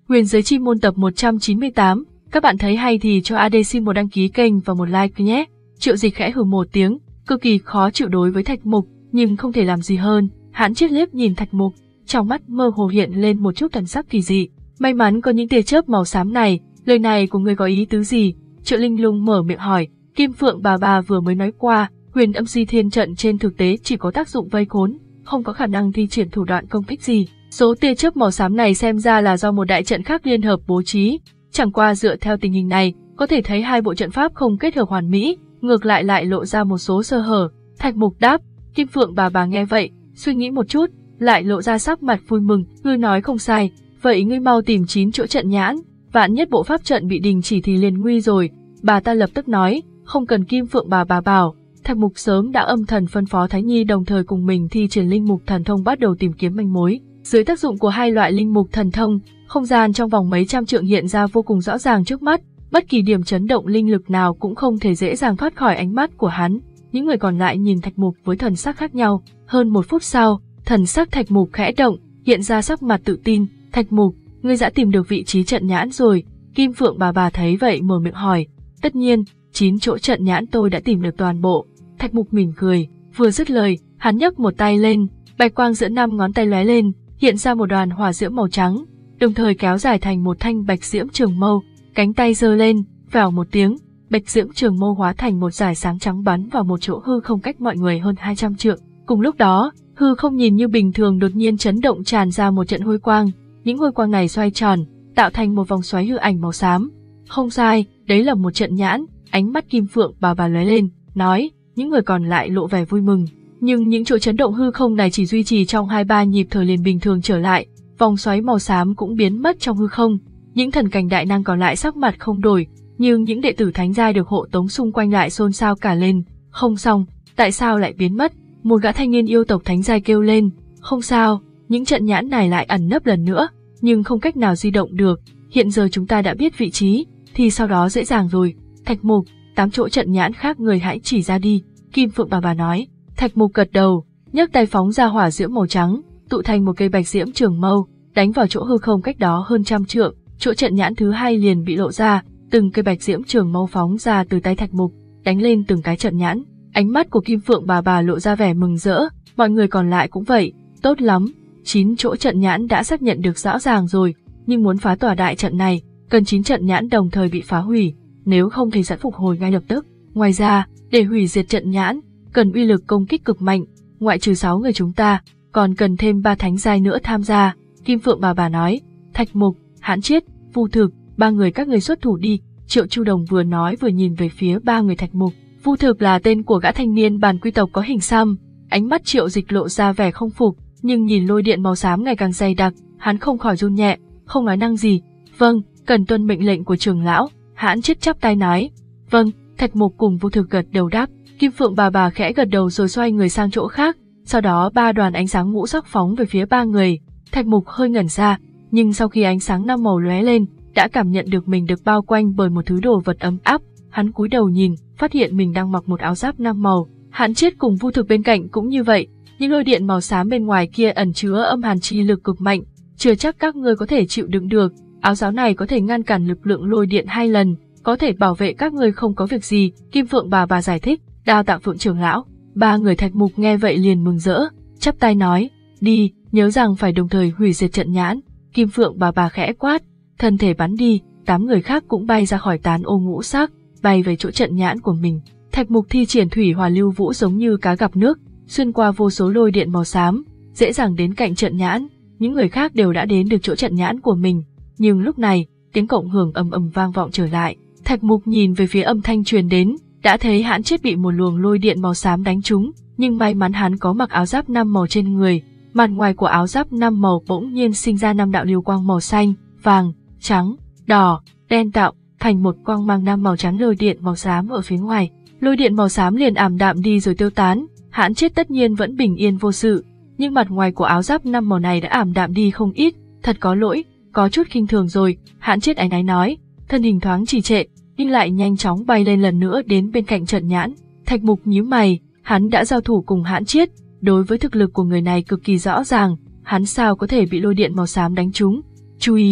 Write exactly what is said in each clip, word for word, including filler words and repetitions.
Huyền giới chi môn tập một trăm chín mươi tám, các bạn thấy hay thì cho a đê xin một đăng ký kênh và một like nhé. Triệu Dịch khẽ hừ một tiếng, cực kỳ khó chịu đối với Thạch Mục, nhưng không thể làm gì hơn. Hắn triết liếc nhìn Thạch Mục, trong mắt mơ hồ hiện lên một chút thần sắc kỳ dị. May mắn có những tia chớp màu xám này, lời này của ngươi có ý tứ gì? Triệu Linh Lung mở miệng hỏi. Kim Phượng bà bà vừa mới nói qua, Huyền Âm Di Thiên trận trên thực tế chỉ có tác dụng vây khốn, không có khả năng thi triển thủ đoạn công kích gì. Số tia chớp màu xám này xem ra là do một đại trận khác liên hợp bố trí, chẳng qua dựa theo tình hình này, có thể thấy hai bộ trận pháp không kết hợp hoàn mỹ, ngược lại lại lộ ra một số sơ hở. Thạch Mục đáp. Kim Phượng bà bà nghe vậy, suy nghĩ một chút, lại lộ ra sắc mặt vui mừng. Ngươi nói không sai, vậy ngươi mau tìm chín chỗ trận nhãn, vạn nhất bộ pháp trận bị đình chỉ thì liền nguy rồi. Bà ta lập tức nói, không cần Kim Phượng bà bà bảo. Thạch Mục sớm đã âm thầm phân phó Thái Nhi đồng thời cùng mình thi triển linh mục thần thông bắt đầu tìm kiếm manh mối. Dưới tác dụng của hai loại linh mục thần thông, không gian trong vòng mấy trăm trượng hiện ra vô cùng rõ ràng trước mắt, bất kỳ điểm chấn động linh lực nào cũng không thể dễ dàng thoát khỏi ánh mắt của hắn. Những người còn lại nhìn Thạch Mục với thần sắc khác nhau. Hơn một phút sau, thần sắc Thạch Mục khẽ động, hiện ra sắc mặt tự tin. Thạch Mục, ngươi đã tìm được vị trí trận nhãn rồi? Kim Phượng bà bà thấy vậy mở miệng hỏi. Tất nhiên, chín chỗ trận nhãn tôi đã tìm được toàn bộ. Thạch Mục mỉm cười, vừa dứt lời, hắn nhấc một tay lên, bạch quang giữa năm ngón tay lóe lên, hiện ra một đoàn hỏa diễm màu trắng, đồng thời kéo dài thành một thanh bạch diễm trường mâu, cánh tay giơ lên, vèo một tiếng, bạch diễm trường mâu hóa thành một dải sáng trắng bắn vào một chỗ hư không cách mọi người hơn hai trăm trượng. Cùng lúc đó, hư không nhìn như bình thường đột nhiên chấn động, tràn ra một trận hôi quang, những hôi quang này xoay tròn, tạo thành một vòng xoáy hư ảnh màu xám. Không sai, đấy là một trận nhãn. Ánh mắt Kim Phượng bà bà lóe lên, nói. Những người còn lại lộ vẻ vui mừng, nhưng những chỗ chấn động hư không này chỉ duy trì trong hai ba nhịp thở liền bình thường trở lại, vòng xoáy màu xám cũng biến mất trong hư không. Những thần cảnh đại năng còn lại sắc mặt không đổi, nhưng những đệ tử thánh giai được hộ tống xung quanh lại xôn xao cả lên. Không xong, tại sao lại biến mất? Một gã thanh niên yêu tộc thánh giai kêu lên. Không sao, những trận nhãn này lại ẩn nấp lần nữa, nhưng không cách nào di động được. Hiện giờ chúng ta đã biết vị trí, thì sau đó dễ dàng rồi. Thạch Mục, tám chỗ trận nhãn khác người hãy chỉ ra đi. Kim Phượng bà bà nói. Thạch Mục gật đầu, nhấc tay phóng ra hỏa diễm màu trắng, tụ thành một cây bạch diễm trường mâu, đánh vào chỗ hư không cách đó hơn trăm trượng. Chỗ trận nhãn thứ hai liền bị lộ ra, từng cây bạch diễm trường mâu phóng ra từ tay Thạch Mục, đánh lên từng cái trận nhãn. Ánh mắt của Kim Phượng bà bà lộ ra vẻ mừng rỡ, mọi người còn lại cũng vậy. Tốt lắm, chín chỗ trận nhãn đã xác nhận được rõ ràng rồi, nhưng muốn phá tỏa đại trận này, cần chín trận nhãn đồng thời bị phá hủy, nếu không thì sẽ phục hồi ngay lập tức. Ngoài ra, để hủy diệt trận nhãn, cần uy lực công kích cực mạnh, ngoại trừ sáu người chúng ta, còn cần thêm ba thánh giai nữa tham gia. Kim Phượng bà bà nói. Thạch Mục, Hãn Chiết, Vu Thực, ba người các người xuất thủ đi. Triệu Chu Đồng vừa nói vừa nhìn về phía ba người Thạch Mục. Vu Thực là tên của gã thanh niên bản quy tộc có hình xăm. Ánh mắt Triệu Dịch lộ ra vẻ không phục, nhưng nhìn lôi điện màu xám ngày càng dày đặc, hắn không khỏi run nhẹ, không nói năng gì. Vâng, cần tuân mệnh lệnh của trưởng lão. Hãn Chiết chắp tay nói. Vâng. Thạch Mục cùng Vu Thực gật đầu đáp. Kim Phượng bà bà khẽ gật đầu rồi xoay người sang chỗ khác, sau đó ba đoàn ánh sáng ngũ sắc phóng về phía ba người. Thạch Mục hơi ngẩn ra, nhưng sau khi ánh sáng năm màu lóe lên, đã cảm nhận được mình được bao quanh bởi một thứ đồ vật ấm áp. Hắn cúi đầu nhìn, phát hiện mình đang mặc một áo giáp năm màu. Hãn Chiết cùng Vu Thực bên cạnh cũng như vậy, những lôi điện màu xám bên ngoài kia ẩn chứa âm hàn chi lực cực mạnh, chưa chắc các ngươi có thể chịu đựng được. Áo giáp này có thể ngăn cản lực lượng lôi điện hai lần, có thể bảo vệ các ngươi không có việc gì. Kim Phượng bà bà giải thích. Đa tạ Phượng trưởng lão. Ba người Thạch Mục nghe vậy liền mừng rỡ, chắp tay nói. Đi, nhớ rằng phải đồng thời hủy diệt trận nhãn. Kim Phượng bà bà khẽ quát, thân thể bắn đi. Tám người khác cũng bay ra khỏi tán ô ngũ sắc, bay về chỗ trận nhãn của mình. Thạch Mục thi triển thủy hỏa lưu vũ giống như cá gặp nước, xuyên qua vô số lôi điện màu xám, dễ dàng đến cạnh trận nhãn. Những người khác đều đã đến được chỗ trận nhãn của mình, nhưng lúc này tiếng cộng hưởng ầm ầm vang vọng trở lại. Thạch Mục nhìn về phía âm thanh truyền đến, đã thấy Hãn Chiết bị một luồng lôi điện màu xám đánh trúng, nhưng may mắn hắn có mặc áo giáp năm màu trên người. Mặt ngoài của áo giáp năm màu bỗng nhiên sinh ra năm đạo lưu quang màu xanh, vàng, trắng, đỏ, đen tạo thành một quang mang năm màu trắng lôi điện màu xám ở phía ngoài. Lôi điện màu xám liền ảm đạm đi rồi tiêu tán. Hãn Chiết tất nhiên vẫn bình yên vô sự, nhưng mặt ngoài của áo giáp năm màu này đã ảm đạm đi không ít. Thật có lỗi, có chút khinh thường rồi. Hãn Chiết áy náy nói, thân hình thoáng trì trệ, nhưng lại nhanh chóng bay lên lần nữa đến bên cạnh trận nhãn. Thạch Mục nhíu mày, hắn đã giao thủ cùng Hãn Chiết, đối với thực lực của người này cực kỳ rõ ràng, hắn sao có thể bị lôi điện màu xám đánh trúng. Chú ý,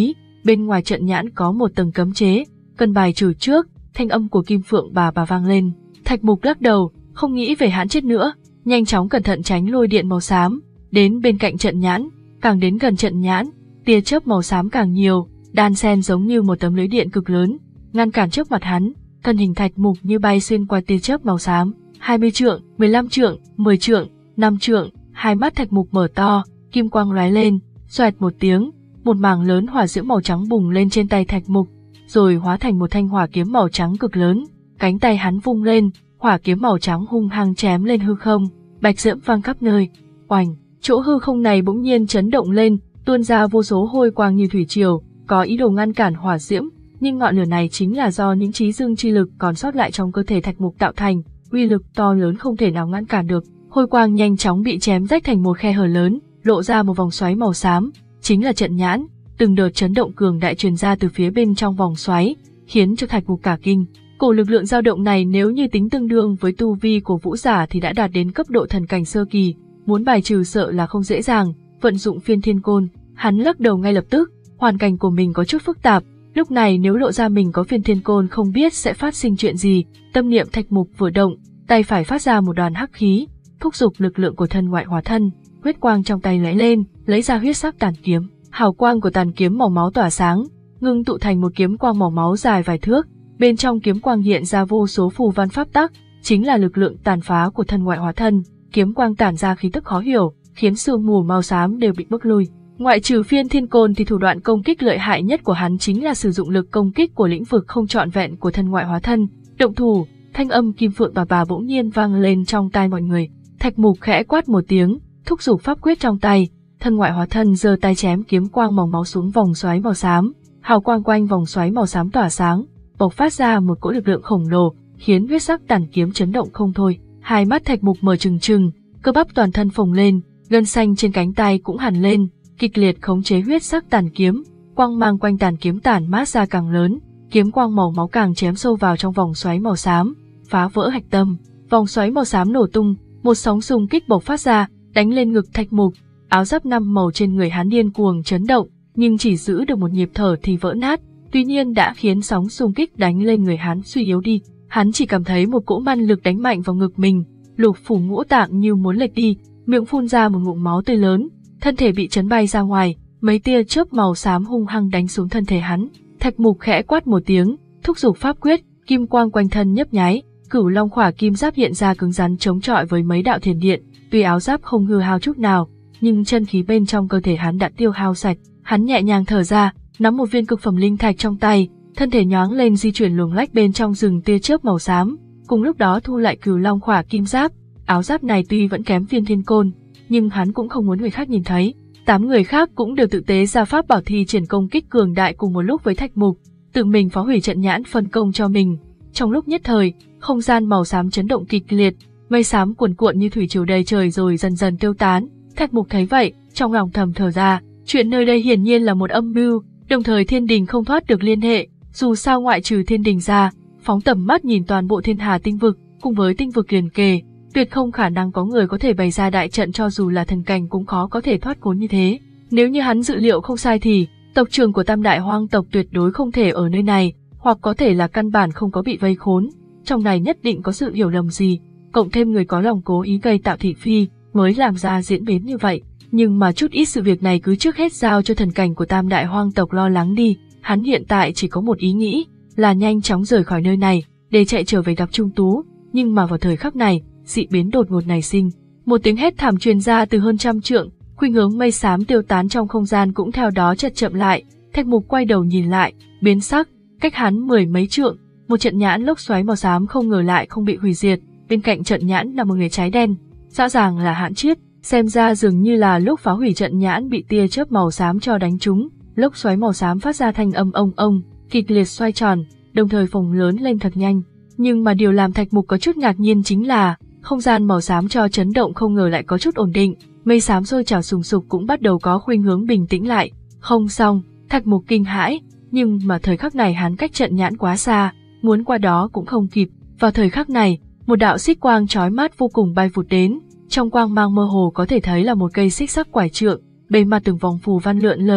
bên ngoài trận nhãn có một tầng cấm chế, cần bài trừ trước. Thanh âm của Kim Phượng bà bà vang lên. Thạch Mục lắc đầu, không nghĩ về hãn chết nữa, nhanh chóng cẩn thận tránh lôi điện màu xám, đến bên cạnh trận nhãn, càng đến gần trận nhãn, tia chớp màu xám càng nhiều, đan xen giống như một tấm lưới điện cực lớn, ngăn cản trước mặt hắn. Thân hình Thạch Mục như bay xuyên qua tia chớp màu xám, hai mươi trượng, mười lăm trượng, mười trượng, năm trượng, hai mắt Thạch Mục mở to, kim quang lóe lên, xoẹt một tiếng, một mảng lớn hỏa diễm màu trắng bùng lên trên tay Thạch Mục, rồi hóa thành một thanh hỏa kiếm màu trắng cực lớn. Cánh tay hắn vung lên, hỏa kiếm màu trắng hung hăng chém lên hư không, bạch diễm vang khắp nơi. Oành, chỗ hư không này bỗng nhiên chấn động lên, tuôn ra vô số hôi quang như thủy triều, có ý đồ ngăn cản hỏa diễm, nhưng ngọn lửa này chính là do những trí dương chi lực còn sót lại trong cơ thể Thạch Mục tạo thành, uy lực to lớn không thể nào ngăn cản được. Hôi quang nhanh chóng bị chém rách thành một khe hở lớn, lộ ra một vòng xoáy màu xám, chính là trận nhãn. Từng đợt chấn động cường đại truyền ra từ phía bên trong vòng xoáy, khiến cho Thạch Mục cả kinh. Cổ lực lượng dao động này nếu như tính tương đương với tu vi của vũ giả thì đã đạt đến cấp độ thần cảnh sơ kỳ, muốn bài trừ sợ là không dễ dàng. Vận dụng Phiên Thiên Côn, hắn lắc đầu ngay lập tức, hoàn cảnh của mình có chút phức tạp, lúc này nếu lộ ra mình có Phiên Thiên Côn không biết sẽ phát sinh chuyện gì. Tâm niệm Thạch Mục vừa động, tay phải phát ra một đoàn hắc khí, thúc giục lực lượng của thân ngoại hóa thân, huyết quang trong tay lóe lên, lấy ra huyết sắc tàn kiếm. Hào quang của tàn kiếm màu máu tỏa sáng, ngưng tụ thành một kiếm quang màu máu dài vài thước, bên trong kiếm quang hiện ra vô số phù văn pháp tắc, chính là lực lượng tàn phá của thân ngoại hóa thân. Kiếm quang tản ra khí tức khó hiểu, khiến sương mù màu xám đều bị bức lui. Ngoại trừ Phiên Thiên Côn thì thủ đoạn công kích lợi hại nhất của hắn chính là sử dụng lực công kích của lĩnh vực không trọn vẹn của thân ngoại hóa thân. Động thủ, thanh âm Kim Phượng bà bà bỗng nhiên vang lên trong tai mọi người. Thạch Mục khẽ quát một tiếng, thúc giục pháp quyết trong tay. Thân ngoại hóa thân giơ tay chém kiếm quang màu máu xuống vòng xoáy màu xám, hào quang quanh vòng xoáy màu xám tỏa sáng, bộc phát ra một cỗ lực lượng khổng lồ, khiến huyết sắc tàn kiếm chấn động không thôi. Hai mắt Thạch Mục mở trừng trừng, cơ bắp toàn thân phồng lên, gân xanh trên cánh tay cũng hằn lên, kịch liệt khống chế huyết sắc tàn kiếm, quang mang quanh tàn kiếm tản mát ra càng lớn, kiếm quang màu máu càng chém sâu vào trong vòng xoáy màu xám, phá vỡ hạch tâm. Vòng xoáy màu xám nổ tung, một sóng xung kích bộc phát ra, đánh lên ngực Thạch Mục. Áo giáp năm màu trên người hắn điên cuồng chấn động, nhưng chỉ giữ được một nhịp thở thì vỡ nát, tuy nhiên đã khiến sóng xung kích đánh lên người hắn suy yếu đi. Hắn chỉ cảm thấy một cỗ man lực đánh mạnh vào ngực mình, lục phủ ngũ tạng như muốn lệch đi, miệng phun ra một ngụm máu tươi lớn, thân thể bị chấn bay ra ngoài, mấy tia chớp màu xám hung hăng đánh xuống thân thể hắn. Thạch Mục khẽ quát một tiếng, thúc giục pháp quyết, kim quang quanh thân nhấp nháy, Cửu Long Khỏa Kim Giáp hiện ra cứng rắn chống chọi với mấy đạo thiền điện, tuy áo giáp không hư hao chút nào, nhưng chân khí bên trong cơ thể hắn đã tiêu hao sạch. Hắn nhẹ nhàng thở ra, nắm một viên cực phẩm linh thạch trong tay, thân thể nhoáng lên di chuyển luồng lách bên trong rừng tia chớp màu xám, cùng lúc đó thu lại Cửu Long Khỏa Kim Giáp. Áo giáp này tuy vẫn kém Phiên Thiên Côn, nhưng hắn cũng không muốn người khác nhìn thấy. Tám người khác cũng đều tự tế ra pháp bảo thi triển công kích cường đại cùng một lúc với Thạch Mục, tự mình phá hủy trận nhãn phân công cho mình. Trong lúc nhất thời, không gian màu xám chấn động kịch liệt, mây xám cuồn cuộn như thủy triều đầy trời rồi dần dần tiêu tán. Thạch Mục thấy vậy, trong lòng thầm thở ra, chuyện nơi đây hiển nhiên là một âm mưu, đồng thời thiên đình không thoát được liên hệ, dù sao ngoại trừ thiên đình ra, phóng tầm mắt nhìn toàn bộ thiên hà tinh vực, cùng với tinh vực liền kề, tuyệt không khả năng có người có thể bày ra đại trận, cho dù là thần cảnh cũng khó có thể thoát khốn như thế. Nếu như hắn dự liệu không sai thì, tộc trưởng của Tam Đại Hoang tộc tuyệt đối không thể ở nơi này, hoặc có thể là căn bản không có bị vây khốn, trong này nhất định có sự hiểu lầm gì, cộng thêm người có lòng cố ý gây tạo thị phi, mới làm ra diễn biến như vậy. Nhưng mà chút ít sự việc này cứ trước hết giao cho thần cảnh của Tam Đại Hoang tộc lo lắng đi, hắn hiện tại chỉ có một ý nghĩ, là nhanh chóng rời khỏi nơi này, để chạy trở về gặp Trung Tú. Nhưng mà vào thời khắc này, dị biến đột ngột nảy sinh, một tiếng hét thảm truyền ra từ hơn trăm trượng, khuynh hướng mây xám tiêu tán trong không gian cũng theo đó chật chậm lại. Thạch Mục quay đầu nhìn lại, biến sắc, cách hắn mười mấy trượng, một trận nhãn lốc xoáy màu xám không ngờ lại không bị hủy diệt, bên cạnh trận nhãn là một người cháy đen, rõ ràng là Hãn Chiết, xem ra dường như là lúc phá hủy trận nhãn bị tia chớp màu xám cho đánh trúng, lốc xoáy màu xám phát ra thanh âm ông ông, kịch liệt xoay tròn, đồng thời phồng lớn lên thật nhanh. Nhưng mà điều làm Thạch Mục có chút ngạc nhiên chính là, không gian màu xám cho chấn động không ngờ lại có chút ổn định, mây xám sôi trào sùng sục cũng bắt đầu có khuynh hướng bình tĩnh lại. Không xong, Thạch Mục kinh hãi, nhưng mà thời khắc này hắn cách trận nhãn quá xa, muốn qua đó cũng không kịp. Vào thời khắc này, một đạo xích quang chói mắt vô cùng bay vụt đến, trong quang mang mơ hồ có thể thấy là một cây xích sắc quải trượng, bề mặt từng vòng phù văn lượn lờ,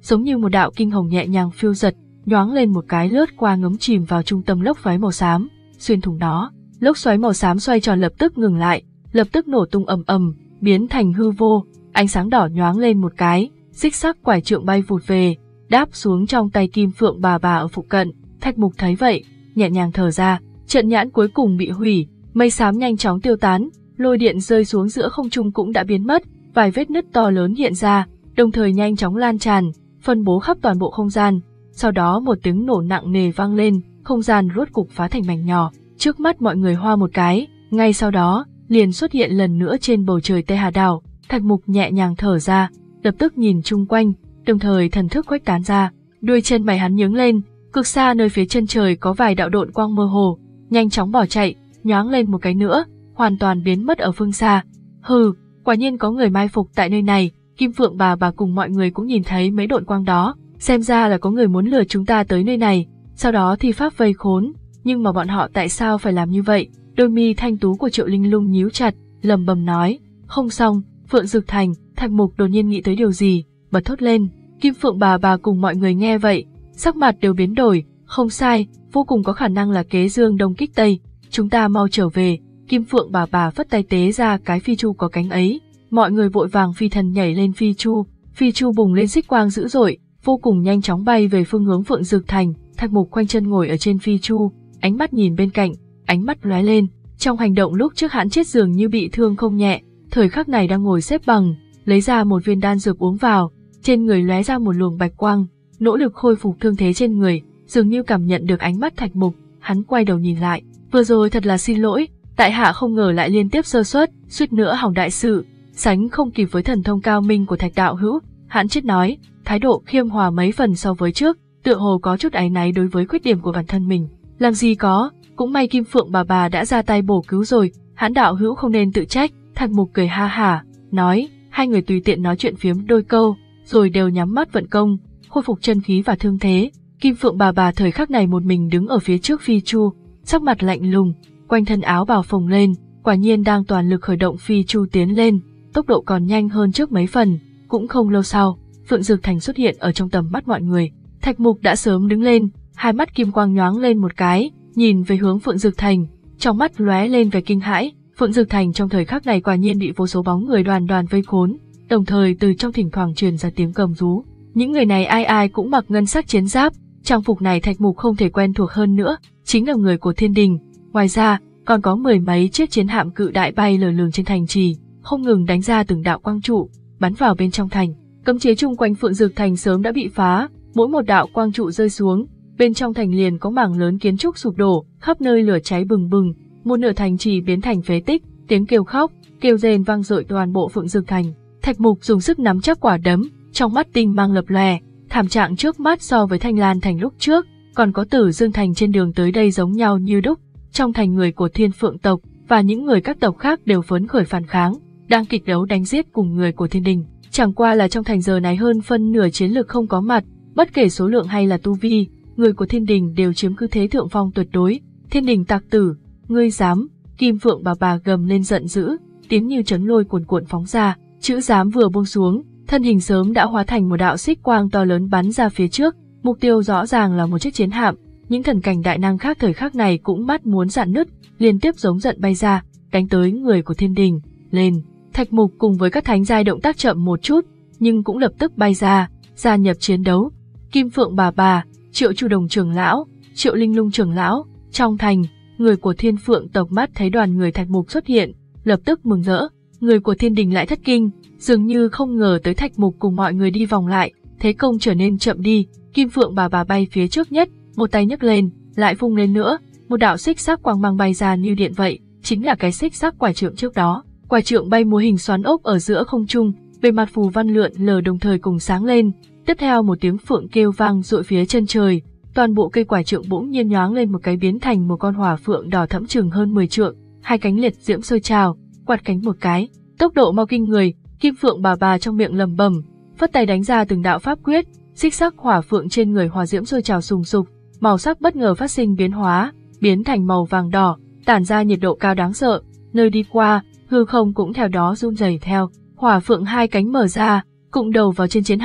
giống như một đạo kinh hồng nhẹ nhàng phiêu giật, nhoáng lên một cái lướt qua ngấm chìm vào trung tâm lốc xoáy màu xám, xuyên thủng nó. Lốc xoáy màu xám xoay tròn lập tức ngừng lại, lập tức nổ tung ầm ầm, biến thành hư vô, ánh sáng đỏ nhoáng lên một cái, xích sắc quải trượng bay vụt về, đáp xuống trong tay Kim Phượng bà bà ở phụ cận. Thạch Mục thấy vậy, nhẹ nhàng thở ra, trận nhãn cuối cùng bị hủy, mây xám nhanh chóng tiêu tán, lôi điện rơi xuống giữa không trung cũng đã biến mất, vài vết nứt to lớn hiện ra, đồng thời nhanh chóng lan tràn, phân bố khắp toàn bộ không gian. Sau đó một tiếng nổ nặng nề vang lên, không gian rốt cục phá thành mảnh nhỏ, trước mắt mọi người hoa một cái, ngay sau đó, liền xuất hiện lần nữa trên bầu trời Tê Hà Đảo. Thạch Mục nhẹ nhàng thở ra, lập tức nhìn chung quanh, đồng thời thần thức khuếch tán ra, đuôi chân mày hắn nhướng lên, cực xa nơi phía chân trời có vài đạo độn quang mơ hồ, nhanh chóng bỏ chạy, nhoáng lên một cái nữa, hoàn toàn biến mất ở phương xa. Hừ, quả nhiên có người mai phục tại nơi này. Kim Phượng bà bà cùng mọi người cũng nhìn thấy mấy độn quang đó, xem ra là có người muốn lừa chúng ta tới nơi này, sau đó thi pháp vây khốn, nhưng mà bọn họ tại sao phải làm như vậy? Đôi mi thanh tú của Triệu Linh Lung nhíu chặt, lầm bầm nói, không xong, Phượng Dực Thành. Thạch Mục đột nhiên nghĩ tới điều gì, bật thốt lên. Kim Phượng bà bà cùng mọi người nghe vậy, sắc mặt đều biến đổi, không sai, vô cùng có khả năng là kế Dương Đông kích Tây, chúng ta mau trở về. Kim Phượng bà bà phất tay tế ra cái phi chu có cánh ấy, mọi người vội vàng phi thần nhảy lên phi chu, phi chu bùng lên xích quang dữ dội, vô cùng nhanh chóng bay về phương hướng Phượng Dực Thành. Thạch Mục khoanh chân ngồi ở trên phi chu, ánh mắt nhìn bên cạnh, ánh mắt lóe lên, trong hành động lúc trước hắn chết dường như bị thương không nhẹ, thời khắc này đang ngồi xếp bằng, lấy ra một viên đan dược uống vào, trên người lóe ra một luồng bạch quang, nỗ lực khôi phục thương thế trên người, dường như cảm nhận được ánh mắt Thạch Mục, hắn quay đầu nhìn lại, vừa rồi thật là xin lỗi, tại hạ không ngờ lại liên tiếp sơ suất, suýt nữa hỏng đại sự, sánh không kịp với thần thông cao minh của Thạch đạo hữu. Hắn chết nói, thái độ khiêm hòa mấy phần so với trước, tựa hồ có chút áy náy đối với khuyết điểm của bản thân mình. Làm gì có, cũng may Kim Phượng bà bà đã ra tay bổ cứu rồi, Hãn đạo hữu không nên tự trách. Thạch Mục cười ha hả, nói, hai người tùy tiện nói chuyện phiếm đôi câu, rồi đều nhắm mắt vận công, khôi phục chân khí và thương thế. Kim Phượng bà bà thời khắc này một mình đứng ở phía trước phi chu, sắc mặt lạnh lùng, quanh thân áo bào phồng lên, quả nhiên đang toàn lực khởi động phi chu tiến lên, tốc độ còn nhanh hơn trước mấy phần. Cũng không lâu sau, Phượng Dực Thành xuất hiện ở trong tầm mắt mọi người. Thạch Mục đã sớm đứng lên, hai mắt kim quang nhoáng lên một cái, nhìn về hướng Phượng Dực Thành, trong mắt lóe lên vẻ kinh hãi. Phượng Dực Thành trong thời khắc này quả nhiên bị vô số bóng người đoàn đoàn vây khốn, đồng thời từ trong thỉnh thoảng truyền ra tiếng gầm rú. Những người này ai ai cũng mặc ngân sắc chiến giáp, trang phục này Thạch Mục không thể quen thuộc hơn nữa, chính là người của Thiên Đình. Ngoài ra, còn có mười mấy chiếc chiến hạm cự đại bay lờ lường trên thành trì, không ngừng đánh ra từng đạo quang trụ, bắn vào bên trong thành. Cấm chế chung quanh Phượng Dực Thành sớm đã bị phá, mỗi một đạo quang trụ rơi xuống, bên trong thành liền có mảng lớn kiến trúc sụp đổ, khắp nơi lửa cháy bừng bừng, một nửa thành trì biến thành phế tích, tiếng kêu khóc, kêu rên vang dội toàn bộ Phượng Dực Thành. Thạch Mục dùng sức nắm chắc quả đấm, trong mắt tinh mang lập lòe, thảm trạng trước mắt so với Thanh Lan Thành lúc trước, còn có Tử Dương Thành trên đường tới đây giống nhau như đúc. Trong thành người của Thiên Phượng tộc và những người các tộc khác đều phấn khởi phản kháng, đang kịch đấu đánh giết cùng người của Thiên Đình. Chẳng qua là trong thành giờ này hơn phân nửa chiến lực không có mặt, bất kể số lượng hay là tu vi, người của Thiên Đình đều chiếm cứ thế thượng phong tuyệt đối. Thiên Đình tặc tử, ngươi dám! Kim Phượng bà bà gầm lên giận dữ, tiếng như chấn lôi cuồn cuộn phóng ra, chữ dám vừa buông xuống, thân hình sớm đã hóa thành một đạo xích quang to lớn bắn ra phía trước, mục tiêu rõ ràng là một chiếc chiến hạm. Những thần cảnh đại năng khác thời khắc này cũng mắt muốn rạn nứt, liên tiếp giống giận bay ra, đánh tới người của Thiên Đình. Lên! Thạch Mục cùng với các thánh giai động tác chậm một chút, nhưng cũng lập tức bay ra, gia nhập chiến đấu. Kim Phượng bà bà, Triệu Chu Đồng trưởng lão, Triệu Linh Lung trưởng lão, trong thành, người của Thiên Phượng tộc mắt thấy đoàn người Thạch Mục xuất hiện, lập tức mừng rỡ. Người của Thiên Đình lại thất kinh, dường như không ngờ tới Thạch Mục cùng mọi người đi vòng lại, thế công trở nên chậm đi. Kim Phượng bà bà bay phía trước nhất, một tay nhấc lên, lại vung lên nữa, một đạo xích sắc quang mang bay ra như điện vậy, chính là cái xích sắc quải trượng trước đó. Quải trượng bay múa hình xoắn ốc ở giữa không trung, bề mặt phù văn lượn lờ đồng thời cùng sáng lên. Tiếp theo một tiếng phượng kêu vang dội phía chân trời, toàn bộ cây quải trượng bỗng nhiên nhoáng lên một cái biến thành một con hỏa phượng đỏ thẫm chừng hơn mười trượng, hai cánh liệt diễm sôi trào, quạt cánh một cái, tốc độ mau kinh người. Kim Phượng bà bà trong miệng lẩm bẩm, phất tay đánh ra từng đạo pháp quyết, xích sắc hỏa phượng trên người hỏa diễm sôi trào sùng sục, màu sắc bất ngờ phát sinh biến hóa, biến thành màu vàng đỏ, tản ra nhiệt độ cao đáng sợ. Nơi đi qua, hư không cũng theo đó run rẩy theo. Hỏa phượng hai cánh mở ra, cụng đầu vào trên chiến hạm,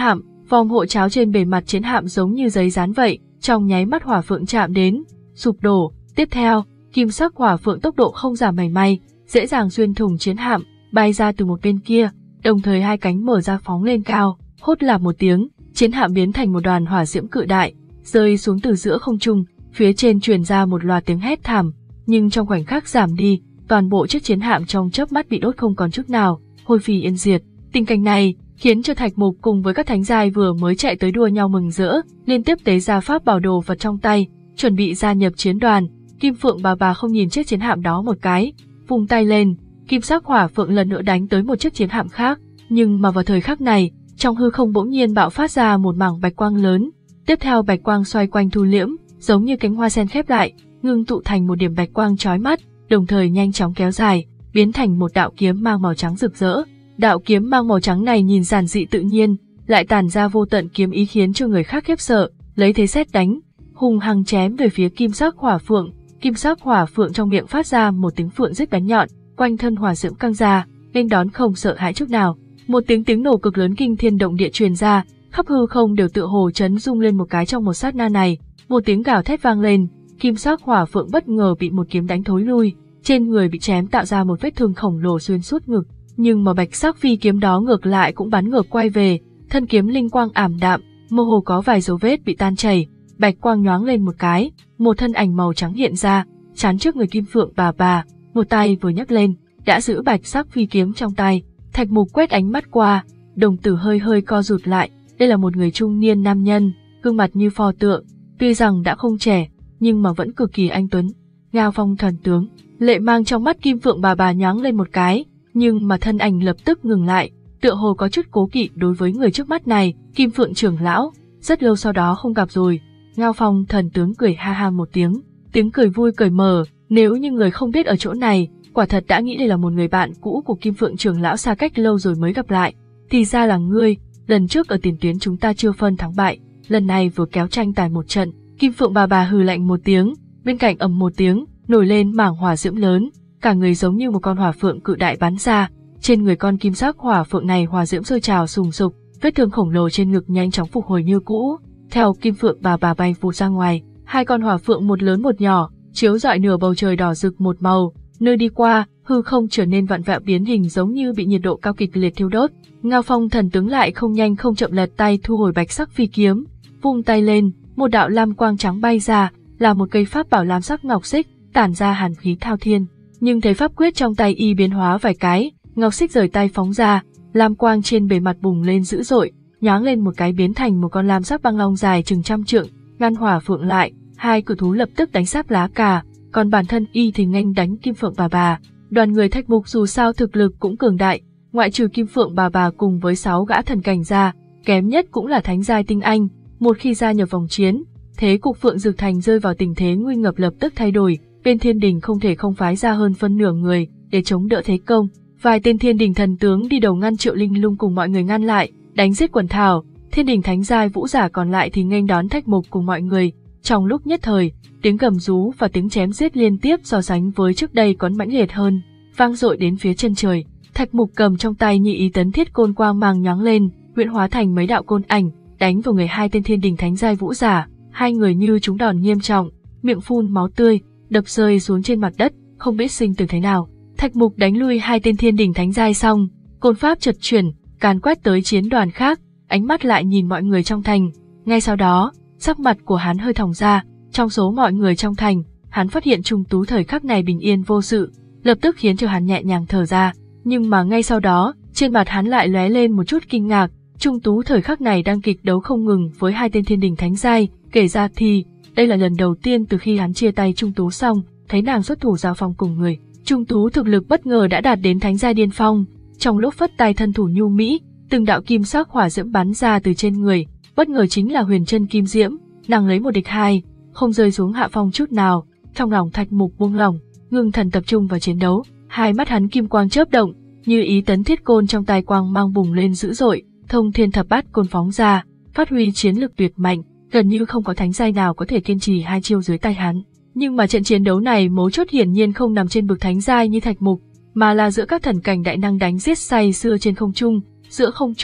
Vòng hộ cháo trên bề mặt chiến hạm giống như giấy dán vậy, trong nháy mắt hỏa phượng chạm đến, sụp đổ. Tiếp theo, kim sắc hỏa phượng tốc độ không giảm mảy may, dễ dàng xuyên thủng chiến hạm, bay ra từ một bên kia, đồng thời hai cánh mở ra phóng lên cao, hốt là một tiếng, chiến hạm biến thành một đoàn hỏa diễm cự đại, rơi xuống từ giữa không trung, phía trên truyền ra một loạt tiếng hét thảm, nhưng trong khoảnh khắc giảm đi, toàn bộ chiếc chiến hạm trong chớp mắt bị đốt không còn chút nào, hôi phi yên diệt. Tình cảnh này khiến cho Thạch Mục cùng với các thánh giai vừa mới chạy tới đua nhau mừng rỡ, liên tiếp tế ra pháp bảo đồ vật trong tay, chuẩn bị gia nhập chiến đoàn. Kim Phượng bà bà không nhìn chiếc chiến hạm đó một cái, vung tay lên, kim sắc hỏa phượng lần nữa đánh tới một chiếc chiến hạm khác, nhưng mà vào thời khắc này, trong hư không bỗng nhiên bạo phát ra một mảng bạch quang lớn, tiếp theo bạch quang xoay quanh thu liễm, giống như cánh hoa sen khép lại, ngưng tụ thành một điểm bạch quang chói mắt, đồng thời nhanh chóng kéo dài, biến thành một đạo kiếm mang màu trắng rực rỡ. Đạo kiếm mang màu trắng này nhìn giản dị tự nhiên, lại tản ra vô tận kiếm ý khiến cho người khác khiếp sợ, lấy thế sét đánh, hung hăng chém về phía kim sắc hỏa phượng. Kim sắc hỏa phượng trong miệng phát ra một tiếng phượng rít bén nhọn, quanh thân hỏa diễm căng ra, nên đón không sợ hãi chút nào. Một tiếng tiếng nổ cực lớn kinh thiên động địa truyền ra, khắp hư không đều tựa hồ chấn rung lên một cái trong một sát na này. Một tiếng gào thét vang lên, kim sắc hỏa phượng bất ngờ bị một kiếm đánh thối lui, trên người bị chém tạo ra một vết thương khổng lồ xuyên suốt ngực. Nhưng mà bạch sắc phi kiếm đó ngược lại cũng bắn ngược quay về, thân kiếm linh quang ảm đạm, mơ hồ có vài dấu vết bị tan chảy. Bạch quang nhoáng lên một cái, một thân ảnh màu trắng hiện ra, chắn trước người Kim Phượng bà bà, một tay vừa nhấc lên, đã giữ bạch sắc phi kiếm trong tay. Thạch Mục quét ánh mắt qua, đồng tử hơi hơi co rụt lại, đây là một người trung niên nam nhân, gương mặt như pho tượng, tuy rằng đã không trẻ, nhưng mà vẫn cực kỳ anh tuấn. Ngao Phong thần tướng, lệ mang trong mắt Kim Phượng bà bà nhoáng lên một cái, nhưng mà thân ảnh lập tức ngừng lại, tựa hồ có chút cố kỵ đối với người trước mắt này. Kim Phượng trưởng lão, rất lâu sau đó không gặp rồi. Ngao Phong thần tướng cười ha ha một tiếng, tiếng cười vui cởi mở, nếu như người không biết ở chỗ này, quả thật đã nghĩ đây là một người bạn cũ của Kim Phượng trưởng lão xa cách lâu rồi mới gặp lại. Thì ra là ngươi, lần trước ở tiền tuyến chúng ta chưa phân thắng bại, lần này vừa kéo tranh tài một trận. Kim Phượng bà bà hừ lạnh một tiếng, bên cạnh ầm một tiếng, nổi lên mảng hỏa diễm lớn, cả người giống như một con hỏa phượng cự đại bắn ra, trên người con kim sắc hỏa phượng này hỏa diễm sôi trào sùng sục, vết thương khổng lồ trên ngực nhanh chóng phục hồi như cũ. Theo Kim Phượng bà bà bay vụt ra ngoài, hai con hỏa phượng một lớn một nhỏ, chiếu rọi nửa bầu trời đỏ rực một màu, nơi đi qua, hư không trở nên vặn vẹo biến hình giống như bị nhiệt độ cao kịch liệt thiêu đốt. Ngao Phong thần tướng lại không nhanh không chậm lật tay thu hồi bạch sắc phi kiếm, vung tay lên, một đạo lam quang trắng bay ra, là một cây pháp bảo lam sắc ngọc xích, tản ra hàn khí thao thiên. Nhưng thấy pháp quyết trong tay y biến hóa vài cái, ngọc xích rời tay phóng ra, lam quang trên bề mặt bùng lên dữ dội, nhoáng lên một cái biến thành một con lam sắc băng long dài chừng trăm trượng, ngăn hỏa phượng lại. Hai cự thú lập tức đánh sáp lá cà, còn bản thân y thì nghênh đánh Kim Phượng bà bà. Đoàn người Thạch Mục dù sao thực lực cũng cường đại, ngoại trừ Kim Phượng bà bà cùng với sáu gã thần cảnh ra, kém nhất cũng là thánh giai tinh anh. Một khi gia nhập vòng chiến, thế cục Phượng Dược Thành rơi vào tình thế nguy ngập lập tức thay đổi. Bên Thiên Đình không thể không phái ra hơn phân nửa người để chống đỡ thế công. Vài tên Thiên Đình thần tướng đi đầu ngăn Triệu Linh Lung cùng mọi người ngăn lại, đánh giết quần thảo. Thiên Đình thánh giai vũ giả còn lại thì nghênh đón Thạch Mục cùng mọi người. Trong lúc nhất thời, tiếng gầm rú và tiếng chém giết liên tiếp so sánh với trước đây còn mãnh liệt hơn, vang dội đến phía chân trời. Thạch Mục cầm trong tay nhị ý tấn thiết côn quang mang nhoáng lên, huyễn hóa thành mấy đạo côn ảnh, đánh vào người hai tên Thiên Đình thánh giai vũ giả. Hai người như trúng đòn nghiêm trọng, miệng phun máu tươi, đập rơi xuống trên mặt đất, không biết sinh từ thế nào. Thạch Mục đánh lui hai tên Thiên Đình thánh giai xong, côn pháp chợt chuyển, càn quét tới chiến đoàn khác, ánh mắt lại nhìn mọi người trong thành. Ngay sau đó, sắc mặt của hắn hơi thòng ra, trong số mọi người trong thành, hắn phát hiện Trung Tú thời khắc này bình yên vô sự, lập tức khiến cho hắn nhẹ nhàng thở ra. Nhưng mà ngay sau đó, trên mặt hắn lại lóe lên một chút kinh ngạc. Trung Tú thời khắc này đang kịch đấu không ngừng với hai tên Thiên Đình thánh giai, kể ra thì đây là lần đầu tiên từ khi hắn chia tay Trung Tú xong, thấy nàng xuất thủ giao phong cùng người. Trung Tú thực lực bất ngờ đã đạt đến thánh giai điên phong, trong lúc phất tay thân thủ nhu mỹ, từng đạo kim sắc hỏa diễm bắn ra từ trên người, bất ngờ chính là huyền chân kim diễm, nàng lấy một địch hai, không rơi xuống hạ phong chút nào. Trong lòng Thạch Mục buông lỏng, ngưng thần tập trung vào chiến đấu, hai mắt hắn kim quang chớp động, như ý tấn thiết côn trong tay quang mang bùng lên dữ dội, thông thiên thập bát côn phóng ra, phát huy chiến lực tuyệt mạnh, gần như không có thánh giai nào có thể kiên trì hai chiêu dưới tay hắn. Nhưng mà trận chiến đấu này mấu chốt hiển nhiên không nằm trên bậc thánh giai như Thạch Mục, mà là giữa các thần cảnh đại năng đánh giết say sưa trên không trung. Giữa không trung,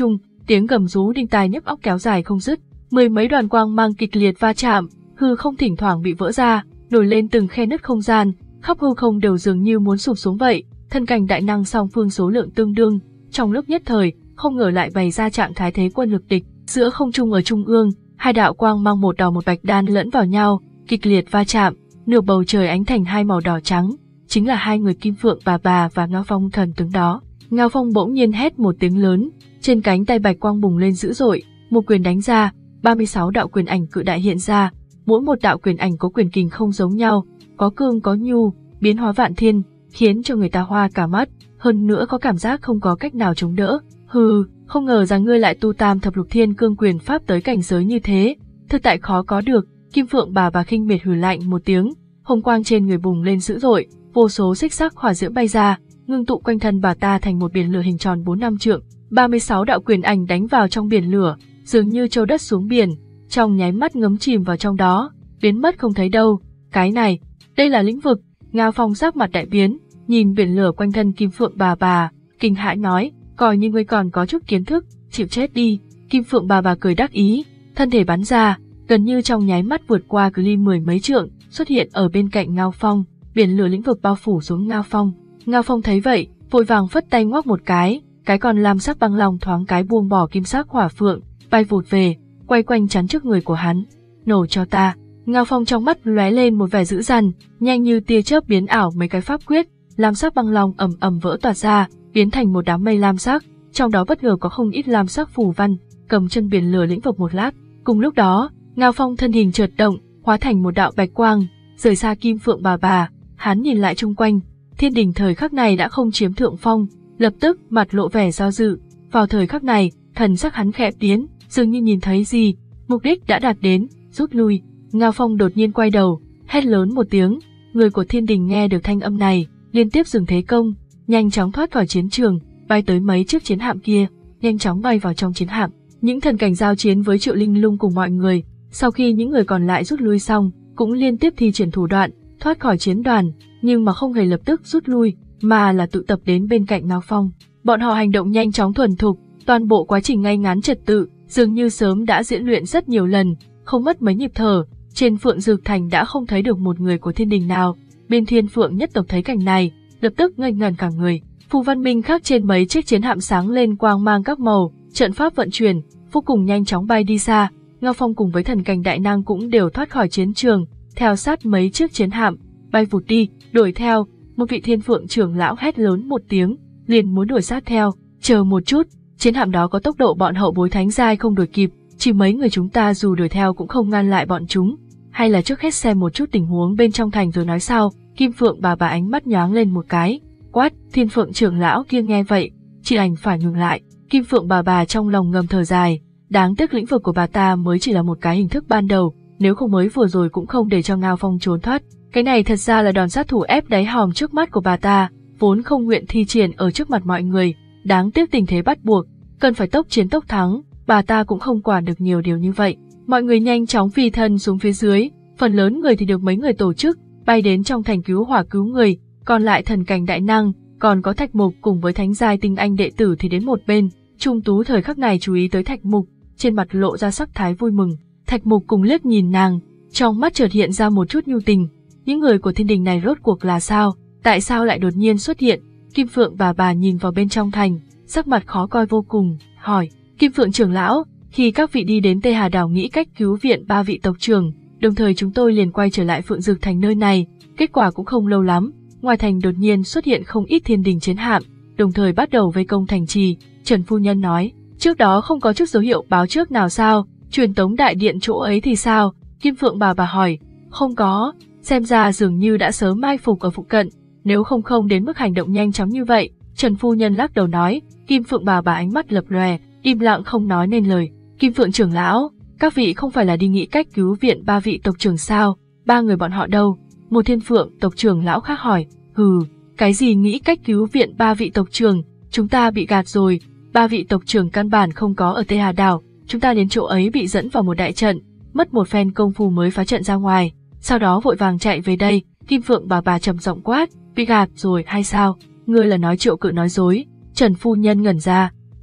tiếng gầm rú đinh tai nhức óc kéo dài không dứt, mười mấy đoàn quang mang kịch liệt va chạm, hư không thỉnh thoảng bị vỡ ra, nổi lên từng khe nứt không gian, khắp hư không đều dường như muốn sụp xuống vậy. Thân cảnh đại năng song phương số lượng tương đương, trong lúc nhất thời, không ngờ lại bày ra trạng thái thế quân lực địch. Giữa không trung ở trung ương, hai đạo quang mang một đỏ một bạch đan lẫn vào nhau, kịch liệt va chạm, nửa bầu trời ánh thành hai màu đỏ trắng, chính là hai người Kim Phượng bà bà và Ngao Phong thần tướng đó. Ngao Phong bỗng nhiên hét một tiếng lớn, trên cánh tay bạch quang bùng lên dữ dội, một quyền đánh ra, ba mươi sáu đạo quyền ảnh cự đại hiện ra, mỗi một đạo quyền ảnh có quyền kình không giống nhau, có cương có nhu, biến hóa vạn thiên, khiến cho người ta hoa cả mắt, hơn nữa có cảm giác không có cách nào chống đỡ. Hừ, không ngờ rằng ngươi lại tu tam thập lục thiên cương quyền pháp tới cảnh giới như thế, thực tại khó có được. Kim Phượng bà bà khinh miệt hừ lạnh một tiếng, hồng quang trên người bùng lên dữ dội, vô số xích sắc hỏa diễm bay ra, ngưng tụ quanh thân bà ta thành một biển lửa hình tròn bốn năm trượng. ba mươi sáu đạo quyền ảnh đánh vào trong biển lửa, dường như trâu đất xuống biển, trong nháy mắt ngấm chìm vào trong đó, biến mất không thấy đâu. Cái này, đây là lĩnh vực. Ngao Phong sắc mặt đại biến, nhìn biển lửa quanh thân Kim Phượng bà bà, kinh hãi nói, coi như ngươi còn có chút kiến thức, chịu chết đi. Kim Phượng bà bà cười đắc ý, thân thể bắn ra, gần như trong nháy mắt vượt qua cự ly mười mấy trượng, xuất hiện ở bên cạnh Ngao Phong, biển lửa lĩnh vực bao phủ xuống Ngao Phong. Ngao Phong thấy vậy, vội vàng phất tay ngoắc một cái, cái còn lam sắc băng long thoáng cái buông bỏ kim sắc hỏa phượng, bay vụt về, quay quanh chắn trước người của hắn. Nổ cho ta! Ngao Phong trong mắt lóe lên một vẻ dữ dằn, nhanh như tia chớp biến ảo mấy cái pháp quyết, lam sắc băng long ầm ầm vỡ toạc ra, biến thành một đám mây lam sắc, trong đó bất ngờ có không ít lam sắc phù văn, cầm chân biển lửa lĩnh vực một lát. Cùng lúc đó, Ngao Phong thân hình chợt động, hóa thành một đạo bạch quang, rời xa Kim Phượng bà bà. Hắn nhìn lại chung quanh, thiên đình thời khắc này đã không chiếm thượng phong, lập tức mặt lộ vẻ do dự. Vào thời khắc này, thần sắc hắn khẽ biến, dường như nhìn thấy gì, mục đích đã đạt đến, rút lui. Ngao Phong đột nhiên quay đầu, hét lớn một tiếng, người của thiên đình nghe được thanh âm này, liên tiếp dừng thế công, nhanh chóng thoát khỏi chiến trường, bay tới mấy chiếc chiến hạm kia, nhanh chóng bay vào trong chiến hạm. Những thần cảnh giao chiến với Triệu Linh Lung cùng mọi người, sau khi những người còn lại rút lui xong, cũng liên tiếp thi triển thủ đoạn, thoát khỏi chiến đoàn, nhưng mà không hề lập tức rút lui, mà là tụ tập đến bên cạnh Ngao Phong. Bọn họ hành động nhanh chóng thuần thục, toàn bộ quá trình ngay ngắn trật tự, dường như sớm đã diễn luyện rất nhiều lần, không mất mấy nhịp thở. Trên Phượng Dược Thành đã không thấy được một người của thiên đình nào. Bên Thiên Phượng nhất tộc thấy cảnh này, lập tức ngây ngẩn cả người. Phù văn minh khắc trên mấy chiếc chiến hạm sáng lên quang mang các màu, trận pháp vận chuyển, vô cùng nhanh chóng bay đi xa. Ngao Phong cùng với thần cảnh đại năng cũng đều thoát khỏi chiến trường, theo sát mấy chiếc chiến hạm, bay vụt đi, đuổi theo. Một vị Thiên Phượng trưởng lão hét lớn một tiếng, liền muốn đuổi sát theo. Chờ một chút, chiến hạm đó có tốc độ bọn hậu bối thánh giai không đuổi kịp, chỉ mấy người chúng ta dù đuổi theo cũng không ngăn lại bọn chúng. Hay là trước hết xem một chút tình huống bên trong thành rồi nói sau. Kim Phượng bà bà ánh mắt nhoáng lên một cái, quát. Thiên Phượng trưởng lão kia nghe vậy, chỉ đành phải ngừng lại. Kim Phượng bà bà trong lòng ngầm thở dài, đáng tiếc lĩnh vực của bà ta mới chỉ là một cái hình thức ban đầu, nếu không mới vừa rồi cũng không để cho Ngao Phong trốn thoát. Cái này thật ra là đòn sát thủ ép đáy hòm trước mắt của bà ta, vốn không nguyện thi triển ở trước mặt mọi người, đáng tiếc tình thế bắt buộc, cần phải tốc chiến tốc thắng, bà ta cũng không quản được nhiều điều như vậy. Mọi người nhanh chóng phi thân xuống phía dưới, phần lớn người thì được mấy người tổ chức, bay đến trong thành cứu hỏa cứu người, còn lại thần cảnh đại năng, còn có Thạch Mục cùng với thánh giai tinh anh đệ tử thì đến một bên. Trung Tú thời khắc này chú ý tới Thạch Mục, trên mặt lộ ra sắc thái vui mừng. Thạch Mục cùng liếc nhìn nàng, trong mắt chợt hiện ra một chút nhu tình. Những người của thiên đình này rốt cuộc là sao? Tại sao lại đột nhiên xuất hiện? Kim Phượng bà bà nhìn vào bên trong thành, sắc mặt khó coi vô cùng, hỏi: Kim Phượng trưởng lão, khi các vị đi đến Tê Hà Đảo nghĩ cách cứu viện ba vị tộc trưởng, đồng thời chúng tôi liền quay trở lại Phượng Dược Thành nơi này, kết quả cũng không lâu lắm, ngoài thành đột nhiên xuất hiện không ít thiên đình chiến hạm, đồng thời bắt đầu vây công thành trì. Trần phu nhân nói: Trước đó không có chút dấu hiệu báo trước nào sao? Truyền tống đại điện chỗ ấy thì sao? Kim Phượng bà bà hỏi. Không có, xem ra dường như đã sớm mai phục ở phụ cận, nếu không không đến mức hành động nhanh chóng như vậy. Trần phu nhân lắc đầu nói. Kim Phượng bà bà ánh mắt lập lòe, im lặng không nói nên lời. Kim Phượng trưởng lão, các vị không phải là đi nghĩ cách cứu viện ba vị tộc trưởng sao? Ba người bọn họ đâu? Một Thiên Phượng tộc trưởng lão khác hỏi. Hừ, cái gì nghĩ cách cứu viện ba vị tộc trưởng? Chúng ta bị gạt rồi, ba vị tộc trưởng căn bản không có ở Tê Hà Đảo, chúng ta đến chỗ ấy bị dẫn vào một đại trận, mất một phen công phu mới phá trận ra ngoài, sau đó vội vàng chạy về đây. Kim Phượng bà bà trầm giọng quát. Bị gạt rồi hay sao? Ngươi là nói Triệu Cự nói dối? Trần phu nhân ngẩn ra.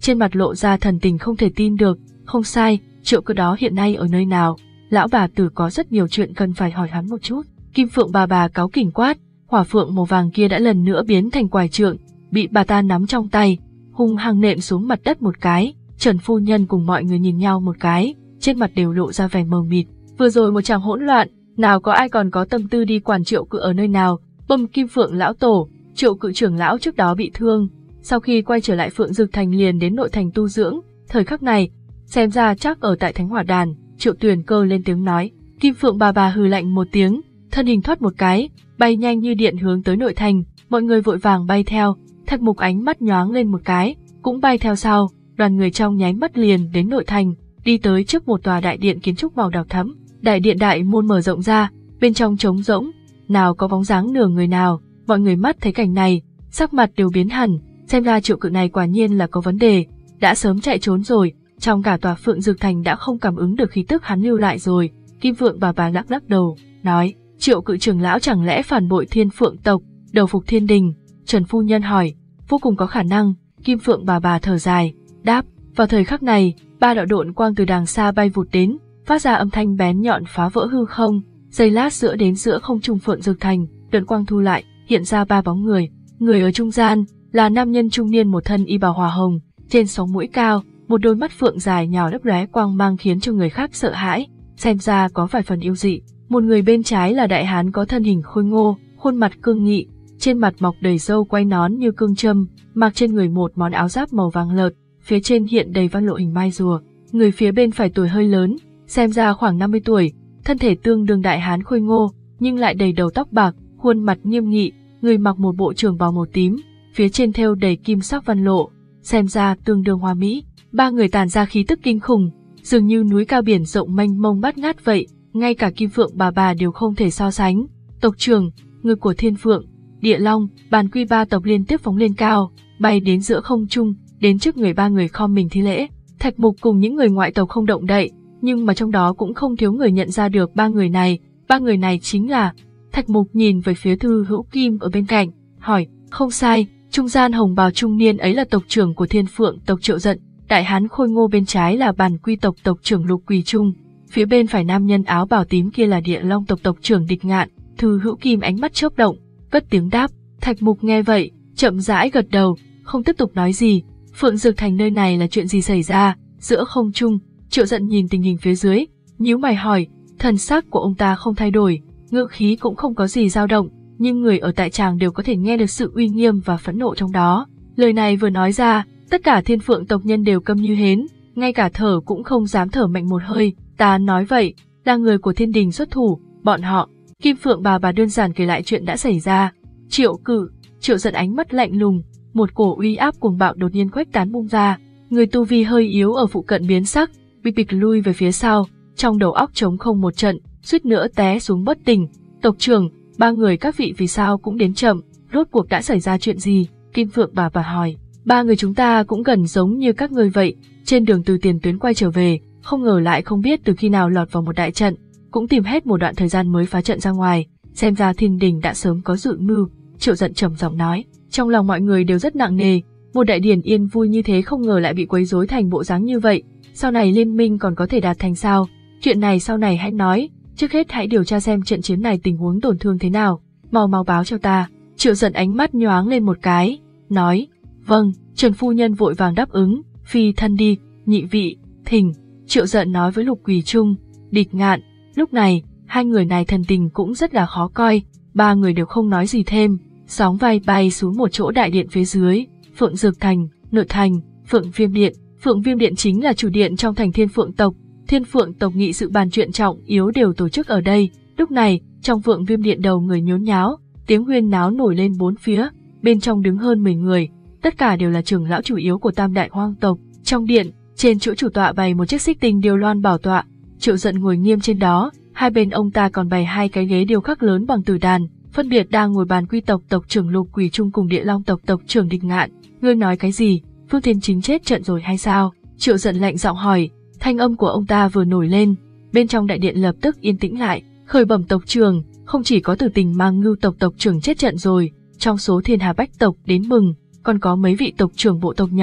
trên mặt lộ ra thần tình không thể tin được. Không sai, Triệu Cự đó hiện nay ở nơi nào? Lão bà tử có rất nhiều chuyện cần phải hỏi hắn một chút. Kim Phượng bà bà cáu kỉnh quát, hỏa phượng màu vàng kia đã lần nữa biến thành quải trượng, bị bà ta nắm trong tay, hung hăng nện xuống mặt đất một cái. Trần phu nhân cùng mọi người nhìn nhau một cái, trên mặt đều lộ ra vẻ mờ mịt. Vừa rồi một tràng hỗn loạn, nào có ai còn có tâm tư đi quản Triệu Cự ở nơi nào. Bầm Kim Phượng lão tổ, Triệu Cự trưởng lão trước đó bị thương, sau khi quay trở lại Phượng Dực Thành liền đến nội thành tu dưỡng. Thời khắc này, xem ra chắc ở tại Thánh Hỏa Đàn. Triệu Tuyền Cơ lên tiếng nói. Kim Phượng bà bà hừ lạnh một tiếng, thân hình thoát một cái, bay nhanh như điện hướng tới nội thành. Mọi người vội vàng bay theo. Thạch Mục ánh mắt nhoáng lên một cái, cũng bay theo sau. Đoàn người trong nháy mắt liền đến nội thành, đi tới trước một tòa đại điện kiến trúc màu đỏ thẫm. Đại điện đại môn mở rộng ra, bên trong trống rỗng, nào có bóng dáng nửa người nào. Mọi người mắt thấy cảnh này, sắc mặt đều biến hẳn, xem ra Triệu Cự này quả nhiên là có vấn đề, đã sớm chạy trốn rồi. Trong cả tòa Phượng Dực Thành đã không cảm ứng được khí tức hắn lưu lại rồi. Kim Phượng bà bà lắc lắc đầu, nói, Triệu Cự trưởng lão chẳng lẽ phản bội Thiên Phượng tộc, đầu phục thiên đình? Trần phu nhân hỏi, vô cùng có khả năng. Kim Phượng bà bà thở dài, đáp. Vào thời khắc này, ba đạo độn quang từ đàng xa bay vụt đến, phát ra âm thanh bén nhọn phá vỡ hư không. Giây lát giữa đến giữa không trung Phượng Dực Thành, độn quang thu lại, hiện ra ba bóng người. Người ở trung gian là nam nhân trung niên một thân y bào hỏa hồng, trên sống mũi cao, một đôi mắt phượng dài nhỏ lấp lóe quang mang khiến cho người khác sợ hãi, xem ra có vài phần yêu dị. Một người bên trái là đại hán có thân hình khôi ngô, khuôn mặt cương nghị, trên mặt mọc đầy râu quay nón như cương châm, mặc trên người một món áo giáp màu vàng lợt, phía trên hiện đầy văn lộ hình mai rùa. Người phía bên phải tuổi hơi lớn, xem ra khoảng năm mươi tuổi, thân thể tương đương đại hán khôi ngô, nhưng lại đầy đầu tóc bạc, khuôn mặt nghiêm nghị, người mặc một bộ trường bào màu tím, phía trên thêu đầy kim sắc văn lộ, xem ra tương đương hoa mỹ. Ba người tản ra khí tức kinh khủng, dường như núi cao biển rộng mênh mông bát ngát vậy, ngay cả Kim Phượng bà bà đều không thể so sánh. Tộc trưởng, người của Thiên Phượng, Địa Long, Bàn Quy ba tộc liên tiếp phóng lên cao, bay đến giữa không trung, đến trước người ba người khom mình thi lễ. Thạch Mục cùng những người ngoại tộc không động đậy, nhưng mà trong đó cũng không thiếu người nhận ra được ba người này. Ba người này chính là... Thạch Mục nhìn về phía Thư Hữu Kim ở bên cạnh, hỏi, không sai, trung gian hồng bào trung niên ấy là tộc trưởng của Thiên Phượng tộc Triệu Dận, đại hán khôi ngô bên trái là Bàn Quy tộc tộc trưởng Lục Quỳ Trung, phía bên phải nam nhân áo bào tím kia là Địa Long tộc tộc trưởng Địch Ngạn. Thư Hữu Kim ánh mắt chớp động, cất tiếng đáp. Thạch Mục nghe vậy, chậm rãi gật đầu, không tiếp tục nói gì. Phượng Dực Thành nơi này là chuyện gì xảy ra? Giữa không trung, Triệu Dận nhìn tình hình phía dưới, nhíu mày hỏi. Thần sắc của ông ta không thay đổi, ngữ khí cũng không có gì dao động, nhưng người ở tại tràng đều có thể nghe được sự uy nghiêm và phẫn nộ trong đó. Lời này vừa nói ra, tất cả Thiên Phượng tộc nhân đều câm như hến, ngay cả thở cũng không dám thở mạnh một hơi. Ta nói vậy, là người của thiên đình xuất thủ, bọn họ. Kim Phượng bà bà đơn giản kể lại chuyện đã xảy ra. Triệu Cự, Triệu Dận ánh mắt lạnh lùng, một cổ uy áp cuồng bạo đột nhiên khuếch tán bung ra. Người tu vi hơi yếu ở phụ cận biến sắc, bịch bịch lui về phía sau, trong đầu óc trống không một trận, suýt nữa té xuống bất tỉnh. Tộc trưởng, ba người các vị vì sao cũng đến chậm, rốt cuộc đã xảy ra chuyện gì? Kim Phượng bà bà hỏi. Ba người chúng ta cũng gần giống như các người vậy, trên đường từ tiền tuyến quay trở về, không ngờ lại không biết từ khi nào lọt vào một đại trận, cũng tìm hết một đoạn thời gian mới phá trận ra ngoài, xem ra thiên đình đã sớm có dự mưu. Triệu Dận trầm giọng nói. Trong lòng mọi người đều rất nặng nề, một đại điển yên vui như thế không ngờ lại bị quấy rối thành bộ dáng như vậy, sau này liên minh còn có thể đạt thành sao? Chuyện này sau này hãy nói, trước hết hãy điều tra xem trận chiến này tình huống tổn thương thế nào, mau mau báo cho ta. Triệu Dận ánh mắt nhoáng lên một cái, nói, vâng. Trần phu nhân vội vàng đáp ứng, phi thân đi, nhị vị, thỉnh. Triệu Dận nói với Lục Quỳ Trung, Địch Ngạn. Lúc này, hai người này thần tình cũng rất là khó coi, ba người đều không nói gì thêm, sóng vai bay xuống một chỗ đại điện phía dưới. Phượng Dực Thành, nội thành, Phượng Viêm Điện. Phượng Viêm Điện chính là chủ điện trong thành Thiên Phượng tộc. Thiên Phượng tộc nghị sự bàn chuyện trọng yếu đều tổ chức ở đây. Lúc này, trong Phượng Viêm Điện đầu người nhốn nháo, tiếng huyên náo nổi lên bốn phía, bên trong đứng hơn mười người, tất cả đều là trưởng lão chủ yếu của Tam Đại Hoang tộc. Trong điện, trên chỗ chủ tọa bày một chiếc xích tinh điêu loan bảo tọa, Triệu Dận ngồi nghiêm trên đó, hai bên ông ta còn bày hai cái ghế điêu khắc lớn bằng tử đàn, phân biệt đang ngồi Bàn Quy tộc tộc trưởng Lục Quỳ Trung cùng Địa Long tộc tộc trưởng Địch Ngạn. Ngươi nói cái gì? Phương Thiên Chính chết trận rồi hay sao? Triệu Dận lạnh giọng hỏi. Thanh âm của ông ta vừa nổi lên, bên trong đại điện lập tức yên tĩnh lại. Khởi bẩm tộc trưởng, không chỉ có Tử Tình Mang Ngưu tộc tộc trưởng chết trận rồi, trong số Thiên Hà Bách tộc đến mừng, còn có mấy vị tộc trưởng bộ tộc nhỏ,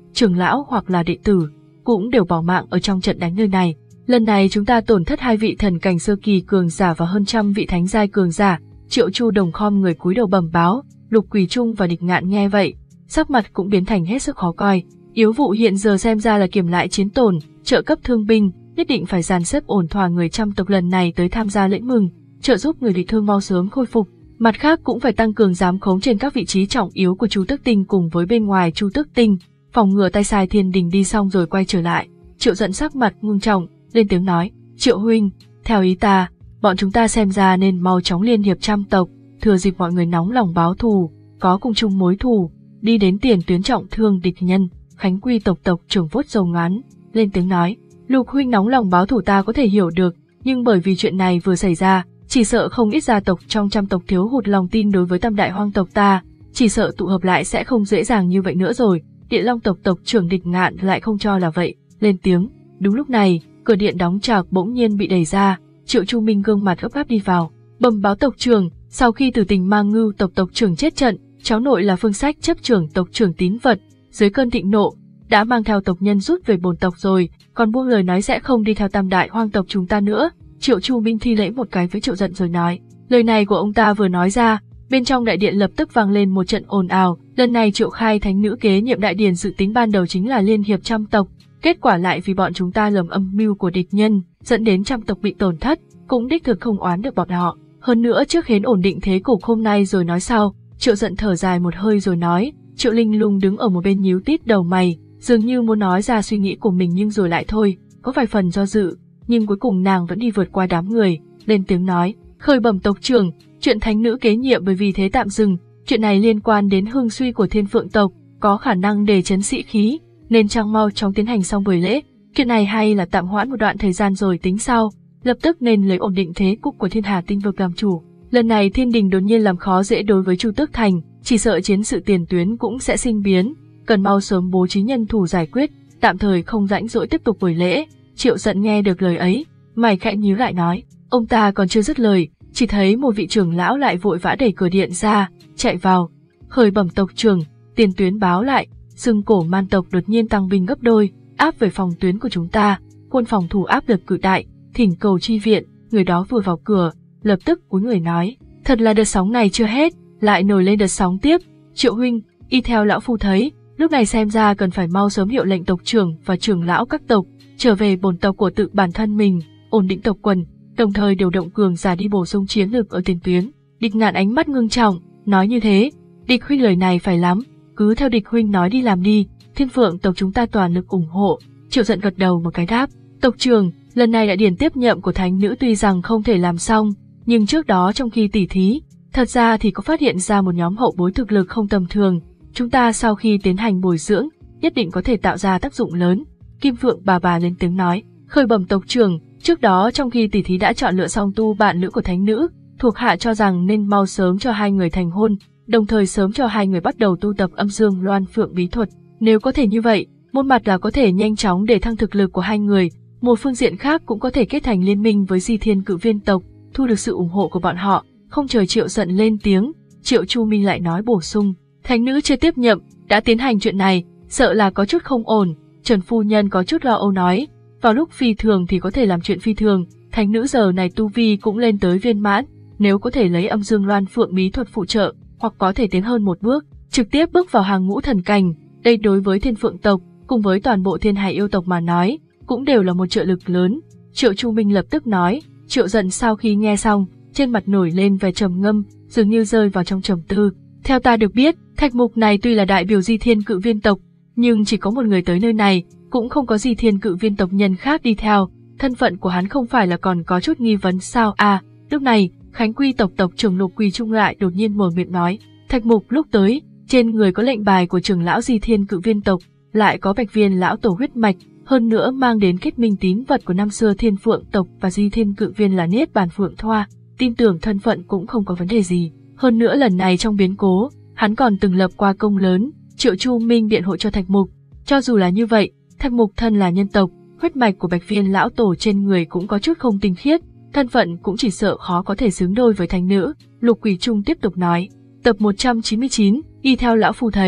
trưởng lão hoặc là đệ tử, cũng đều bỏ mạng ở trong trận đánh nơi này. Lần này chúng ta tổn thất hai vị thần cảnh sơ kỳ cường giả và hơn trăm vị thánh giai cường giả. Triệu Chu Đồng khom người cúi đầu bẩm báo. Lục Quỳ Trung và Địch Ngạn nghe vậy, sắc mặt cũng biến thành hết sức khó coi. Yếu vụ hiện giờ xem ra là kiểm lại chiến tổn, trợ cấp thương binh, nhất định phải dàn xếp ổn thỏa người trăm tộc lần này tới tham gia lễ mừng, trợ giúp người bị thương mau sớm khôi phục. Mặt khác cũng phải tăng cường giám khống trên các vị trí trọng yếu của Chu Tước Tinh cùng với bên ngoài Chu Tước Tinh, phòng ngừa tay sai thiên đình đi xong rồi quay trở lại. Triệu Giận sắc mặt ngưng trọng, lên tiếng nói, Triệu huynh, theo ý ta, bọn chúng ta xem ra nên mau chóng liên hiệp trăm tộc, thừa dịp mọi người nóng lòng báo thù, có cùng chung mối thù, đi đến tiền tuyến trọng thương địch nhân. Khánh Quy tộc tộc trưởng vuốt râu ngắn, lên tiếng nói, Lục huynh nóng lòng báo thù ta có thể hiểu được, nhưng bởi vì chuyện này vừa xảy ra, chỉ sợ không ít gia tộc trong trăm tộc thiếu hụt lòng tin đối với tam đại hoang tộc ta, chỉ sợ tụ hợp lại sẽ không dễ dàng như vậy nữa rồi. Địa Long tộc tộc trưởng Địch Ngạn lại không cho là vậy, lên tiếng. Đúng lúc này, cửa điện đóng chặt bỗng nhiên bị đẩy ra, Triệu Chu Minh gương mặt gấp gáp đi vào, bẩm báo tộc trưởng, sau khi Tử Tình Mang Ngưu tộc tộc trưởng chết trận, cháu nội là Phương Sách chấp trưởng tộc trưởng Tín Vật, dưới cơn thịnh nộ, đã mang theo tộc nhân rút về bổn tộc rồi, còn buông lời nói sẽ không đi theo tam đại hoang tộc chúng ta nữa. Triệu Chu Minh thi lễ một cái với Triệu Giận rồi nói, lời này của ông ta vừa nói ra, bên trong đại điện lập tức vang lên một trận ồn ào. Lần này Triệu Khai thánh nữ kế nhiệm đại điển dự tính ban đầu chính là liên hiệp trăm tộc, kết quả lại vì bọn chúng ta lầm âm mưu của địch nhân, dẫn đến trăm tộc bị tổn thất, cũng đích thực không oán được bọn họ. Hơn nữa trước khiến ổn định thế cục hôm nay rồi nói sau. Triệu Giận thở dài một hơi rồi nói. Triệu Linh Lung đứng ở một bên nhíu tít đầu mày, dường như muốn nói ra suy nghĩ của mình nhưng rồi lại thôi, có vài phần do dự, nhưng cuối cùng nàng vẫn đi vượt qua đám người, lên tiếng nói, khởi bẩm tộc trưởng, chuyện thánh nữ kế nhiệm bởi vì thế tạm dừng, chuyện này liên quan đến hưng suy của Thiên Phượng tộc, có khả năng để chấn sĩ khí, nên chăng mau chóng tiến hành xong buổi lễ, chuyện này hay là tạm hoãn một đoạn thời gian rồi tính sau, lập tức nên lấy ổn định thế cục của Thiên Hà Tinh vực làm chủ. Lần này Thiên Đình đột nhiên làm khó dễ đối với Chu Tước Thành, chỉ sợ chiến sự tiền tuyến cũng sẽ sinh biến, cần mau sớm bố trí nhân thủ giải quyết, tạm thời không rãnh rỗi tiếp tục buổi lễ. Triệu Giận nghe được lời ấy, mày khẽ nhíu lại nói, ông ta còn chưa dứt lời, chỉ thấy một vị trưởng lão lại vội vã đẩy cửa điện ra, chạy vào, khởi bẩm tộc trưởng, tiền tuyến báo lại, Sưng Cổ Man tộc đột nhiên tăng binh gấp đôi, áp về phòng tuyến của chúng ta, quân phòng thủ áp lực cự đại, thỉnh cầu chi viện. Người đó vừa vào cửa, lập tức cúi người nói, thật là đợt sóng này chưa hết, lại nổi lên đợt sóng tiếp. Triệu huynh, y theo lão phu thấy, lúc này xem ra cần phải mau sớm hiệu lệnh tộc trưởng và trưởng lão các tộc trở về bổn tộc của tự bản thân mình, ổn định tộc quần, đồng thời điều động cường giả đi bổ sung chiến lược ở tiền tuyến. Địch Ngạn ánh mắt ngưng trọng, nói như thế, Địch huynh lời này phải lắm, cứ theo Địch huynh nói đi làm đi, Thiên Phượng tộc chúng ta toàn lực ủng hộ. Triệu Giận gật đầu một cái đáp, tộc trưởng, lần này đại điển tiếp nhậm của thánh nữ tuy rằng không thể làm xong, nhưng trước đó trong khi tỉ thí, thật ra thì có phát hiện ra một nhóm hậu bối thực lực không tầm thường, chúng ta sau khi tiến hành bồi dưỡng, nhất định có thể tạo ra tác dụng lớn. Kim Phượng bà bà lên tiếng nói, khởi bẩm tộc trưởng, trước đó trong khi tỉ thí đã chọn lựa xong tu bạn nữ của thánh nữ, thuộc hạ cho rằng nên mau sớm cho hai người thành hôn, đồng thời sớm cho hai người bắt đầu tu tập âm dương loan phượng bí thuật. Nếu có thể như vậy, một mặt là có thể nhanh chóng để thăng thực lực của hai người, một phương diện khác cũng có thể kết thành liên minh với Di Thiên Cự Viên tộc, thu được sự ủng hộ của bọn họ. Không chờ Triệu Giận lên tiếng, Triệu Chu Minh lại nói bổ sung, thánh nữ chưa tiếp nhậm, đã tiến hành chuyện này, sợ là có chút không ổn. Trần phu nhân có chút lo âu nói, vào lúc phi thường thì có thể làm chuyện phi thường, thánh nữ giờ này tu vi cũng lên tới viên mãn, nếu có thể lấy âm dương loan phượng bí thuật phụ trợ, hoặc có thể tiến hơn một bước, trực tiếp bước vào hàng ngũ thần cảnh, đây đối với Thiên Phượng tộc, cùng với toàn bộ Thiên Hải yêu tộc mà nói, cũng đều là một trợ lực lớn. Triệu Chu Minh lập tức nói. Triệu Giận sau khi nghe xong, trên mặt nổi lên vẻ trầm ngâm, dường như rơi vào trong trầm tư. Theo ta được biết, Thạch Mục này tuy là đại biểu Di Thiên Cự Viên tộc, nhưng chỉ có một người tới nơi này, cũng không có Di Thiên Cự Viên tộc nhân khác đi theo, thân phận của hắn không phải là còn có chút nghi vấn sao? À, lúc này, Khánh Quy tộc tộc trưởng Lục Quỳ Trung lại đột nhiên mở miệng nói, Thạch Mục lúc tới, trên người có lệnh bài của trưởng lão Di Thiên Cự Viên tộc, lại có Bạch Viên lão tổ huyết mạch, hơn nữa mang đến kết minh tín vật của năm xưa Thiên Phượng tộc và Di Thiên Cự Viên là Niết Bàn Phượng Thoa, tin tưởng thân phận cũng không có vấn đề gì. Hơn nữa lần này trong biến cố, hắn còn từng lập qua công lớn, Triệu Chu Minh biện hộ cho Thạch Mục. Cho dù là như vậy, Thạch Mục thân là nhân tộc, huyết mạch của Bạch Viên lão tổ trên người cũng có chút không tinh khiết, thân phận cũng chỉ sợ khó có thể xứng đôi với thánh nữ. Lục Quỳ Trung tiếp tục nói, tập một trăm chín mươi chín, y theo lão phu thấy,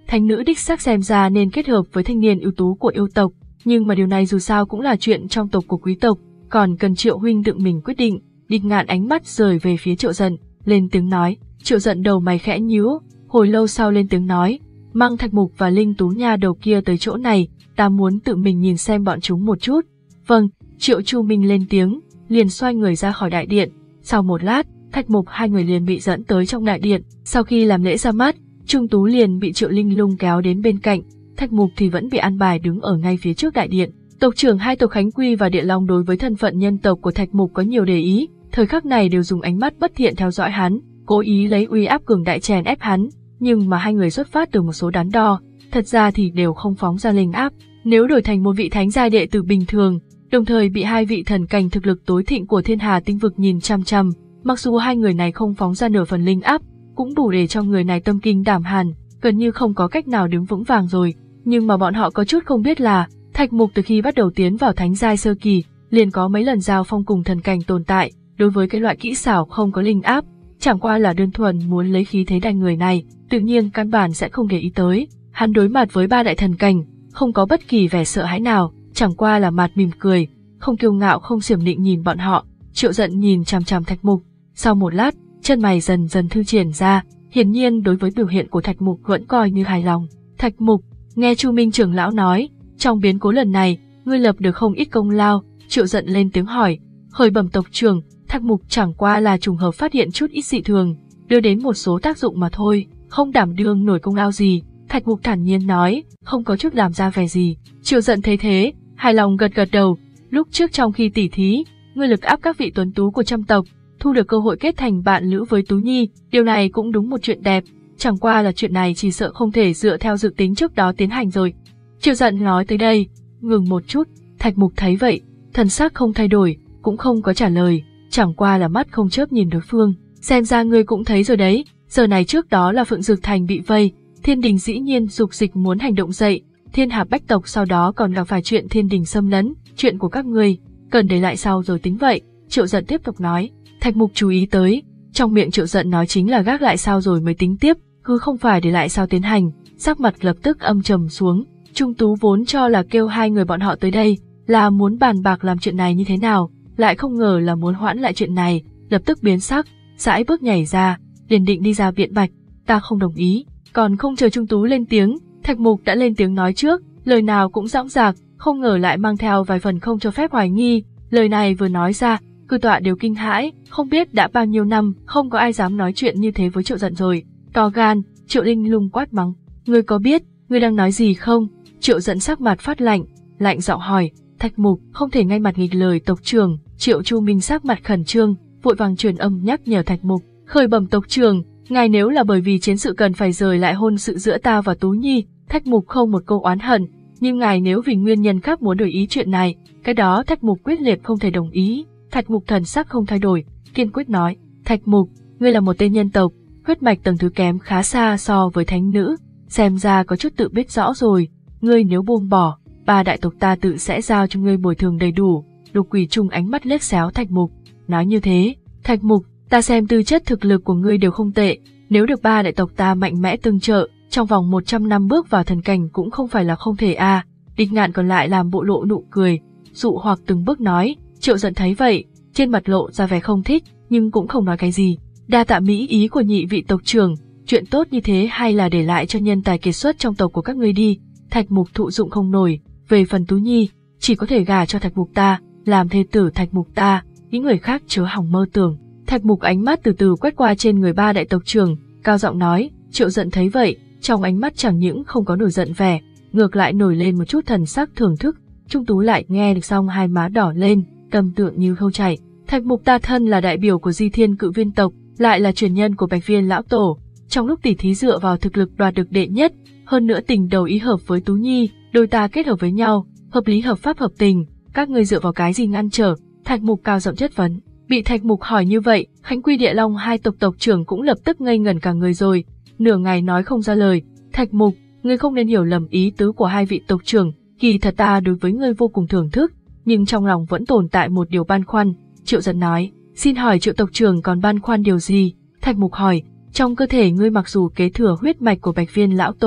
thánh nữ đích xác xem ra nên kết hợp với thanh niên ưu tú của yêu tộc, nhưng mà điều này dù sao cũng là chuyện trong tộc của quý tộc, còn cần Triệu huynh tự mình quyết định. Địch Ngạn ánh mắt rời về phía Triệu Dận, lên tiếng nói. Triệu Dận đầu mày khẽ nhíu, hồi lâu sau lên tiếng nói, mang Thạch Mục và Linh Tú Nha đầu kia tới chỗ này, ta muốn tự mình nhìn xem bọn chúng một chút. Vâng, Triệu Chu Minh lên tiếng, liền xoay người ra khỏi đại điện. Sau một lát, Thạch Mục hai người liền bị dẫn tới trong đại điện. Sau khi làm lễ ra mắt, Trung Tú liền bị Triệu Linh Lung kéo đến bên cạnh, Thạch Mục thì vẫn bị an bài đứng ở ngay phía trước đại điện. Tộc trưởng hai tộc Khánh Quy và Địa Long đối với thân phận nhân tộc của Thạch Mục có nhiều để ý, thời khắc này đều dùng ánh mắt bất thiện theo dõi hắn, cố ý lấy uy áp cường đại chèn ép hắn, nhưng mà hai người xuất phát từ một số đắn đo, thật ra thì đều không phóng ra linh áp. Nếu đổi thành một vị thánh giai đệ tử bình thường, đồng thời bị hai vị thần cảnh thực lực tối thịnh của Thiên Hà tinh vực nhìn chăm chăm, mặc dù hai người này không phóng ra nửa phần linh áp, cũng đủ để cho người này tâm kinh đảm hàn, gần như không có cách nào đứng vững vàng rồi. Nhưng mà bọn họ có chút không biết là, Thạch Mục từ khi bắt đầu tiến vào thánh giai sơ kỳ, liền có mấy lần giao phong cùng thần cảnh tồn tại, đối với cái loại kỹ xảo không có linh áp, chẳng qua là đơn thuần muốn lấy khí thế đánh người này, tự nhiên căn bản sẽ không để ý tới. Hắn đối mặt với ba đại thần cảnh, không có bất kỳ vẻ sợ hãi nào, chẳng qua là mặt mỉm cười, không kiêu ngạo không xiểm nịnh nhìn bọn họ. Triệu Dận nhìn chằm chằm Thạch Mục, sau một lát, chân mày dần dần thư triển ra, hiển nhiên đối với biểu hiện của Thạch Mục vẫn coi như hài lòng. Thạch Mục, nghe Chu Minh trưởng lão nói, trong biến cố lần này, ngươi lập được không ít công lao. Triệu Dận lên tiếng hỏi, khởi bẩm tộc trưởng, Thạch Mục chẳng qua là trùng hợp phát hiện chút ít dị thường, đưa đến một số tác dụng mà thôi, không đảm đương nổi công lao gì. Thạch Mục thản nhiên nói, không có chút làm ra vẻ gì. Triệu Dận thấy thế, hài lòng gật gật đầu. Lúc trước trong khi tỉ thí, ngươi lực áp các vị tuấn tú của trăm tộc, thu được cơ hội kết thành bạn lữ với Tú Nhi, điều này cũng đúng một chuyện đẹp. Chẳng qua là chuyện này chỉ sợ không thể dựa theo dự tính trước đó tiến hành rồi. Triệu Dận nói tới đây, ngừng một chút. Thạch Mục thấy vậy, thần sắc không thay đổi, cũng không có trả lời, chẳng qua là mắt không chớp nhìn đối phương. Xem ra ngươi cũng thấy rồi đấy, giờ này trước đó là Phượng Dược Thành bị vây, Thiên Đình dĩ nhiên dục dịch muốn hành động dậy, Thiên Hà Bách tộc sau đó còn gặp phải chuyện Thiên Đình xâm lấn, chuyện của các ngươi cần để lại sau rồi tính vậy. Triệu Dận tiếp tục nói. Thạch Mục chú ý tới, trong miệng Triệu Dận nói chính là gác lại sau rồi mới tính tiếp, cứ không phải để lại sau tiến hành. Sắc mặt lập tức âm trầm xuống. Trung Tú vốn cho là kêu hai người bọn họ tới đây là muốn bàn bạc làm chuyện này như thế nào, lại không ngờ là muốn hoãn lại chuyện này, lập tức biến sắc, sải bước nhảy ra, liền định đi ra biện bạch. Ta không đồng ý. Còn không chờ Trung Tú lên tiếng, Thạch Mục đã lên tiếng nói trước, lời nào cũng dõng dạc, không ngờ lại mang theo vài phần không cho phép hoài nghi. Lời này vừa nói ra, cư tọa đều kinh hãi, không biết đã bao nhiêu năm không có ai dám nói chuyện như thế với Triệu Dận rồi. To gan, Triệu Linh Lung quát mắng, ngươi có biết ngươi đang nói gì không? Triệu Dận sắc mặt phát lạnh, lạnh giọng hỏi. Thạch Mục không thể ngay mặt nghịch lời tộc trưởng. Triệu Chu Minh sắc mặt khẩn trương, vội vàng truyền âm nhắc nhở Thạch Mục, khởi bẩm tộc trưởng, ngài nếu là bởi vì chiến sự cần phải rời lại hôn sự giữa ta và Tú Nhi, Thạch Mục không một câu oán hận, nhưng ngài nếu vì nguyên nhân khác muốn đổi ý chuyện này, cái đó Thạch Mục quyết liệt không thể đồng ý. Thạch Mục thần sắc không thay đổi, kiên quyết nói, Thạch Mục, ngươi là một tên nhân tộc, huyết mạch tầng thứ kém khá xa so với thánh nữ, xem ra có chút tự biết rõ rồi, ngươi nếu buông bỏ, ba đại tộc ta tự sẽ giao cho ngươi bồi thường đầy đủ. Lục Quỷ Trung ánh mắt liếc xéo Thạch Mục, nói như thế, Thạch Mục, ta xem tư chất thực lực của ngươi đều không tệ, nếu được ba đại tộc ta mạnh mẽ tương trợ, trong vòng một trăm năm bước vào thần cảnh cũng không phải là không thể a. À. Địch Ngạn còn lại làm bộ lộ nụ cười, dụ hoặc từng bước nói. Triệu Dận thấy vậy, trên mặt lộ ra vẻ không thích, nhưng cũng không nói cái gì. Đa tạ mỹ ý của nhị vị tộc trưởng, chuyện tốt như thế hay là để lại cho nhân tài kiệt xuất trong tộc của các ngươi đi. Thạch Mục thụ dụng không nổi, về phần Tú Nhi, chỉ có thể gả cho Thạch Mục ta, làm thê tử Thạch Mục ta, những người khác chớ hỏng mơ tưởng. Thạch Mục ánh mắt từ từ quét qua trên người ba đại tộc trưởng, cao giọng nói. Triệu Dận thấy vậy, trong ánh mắt chẳng những không có nổi giận vẻ, ngược lại nổi lên một chút thần sắc thưởng thức. Trung Tú lại nghe được xong hai má đỏ lên, tâm tượng như khâu chảy. Thạch Mục ta thân là đại biểu của Di Thiên Cự Viên tộc, lại là truyền nhân của Bạch Viên lão tổ, trong lúc tỉ thí dựa vào thực lực đoạt được đệ nhất, hơn nữa tình đầu ý hợp với Tú Nhi, đôi ta kết hợp với nhau, hợp lý hợp pháp hợp tình, các ngươi dựa vào cái gì ngăn trở? Thạch Mục cao giọng chất vấn. Bị Thạch Mục hỏi như vậy, Khánh Quy Địa Long hai tộc tộc trưởng cũng lập tức ngây ngẩn cả người rồi, nửa ngày nói không ra lời. Thạch Mục, ngươi không nên hiểu lầm ý tứ của hai vị tộc trưởng, kỳ thật ta đối với ngươi vô cùng thưởng thức, nhưng trong lòng vẫn tồn tại một điều băn khoăn. Triệu Dận nói, xin hỏi Triệu tộc trưởng còn băn khoăn điều gì? Thạch Mục hỏi, trong cơ thể ngươi mặc dù kế thừa huyết mạch của Bạch Viên lão tổ,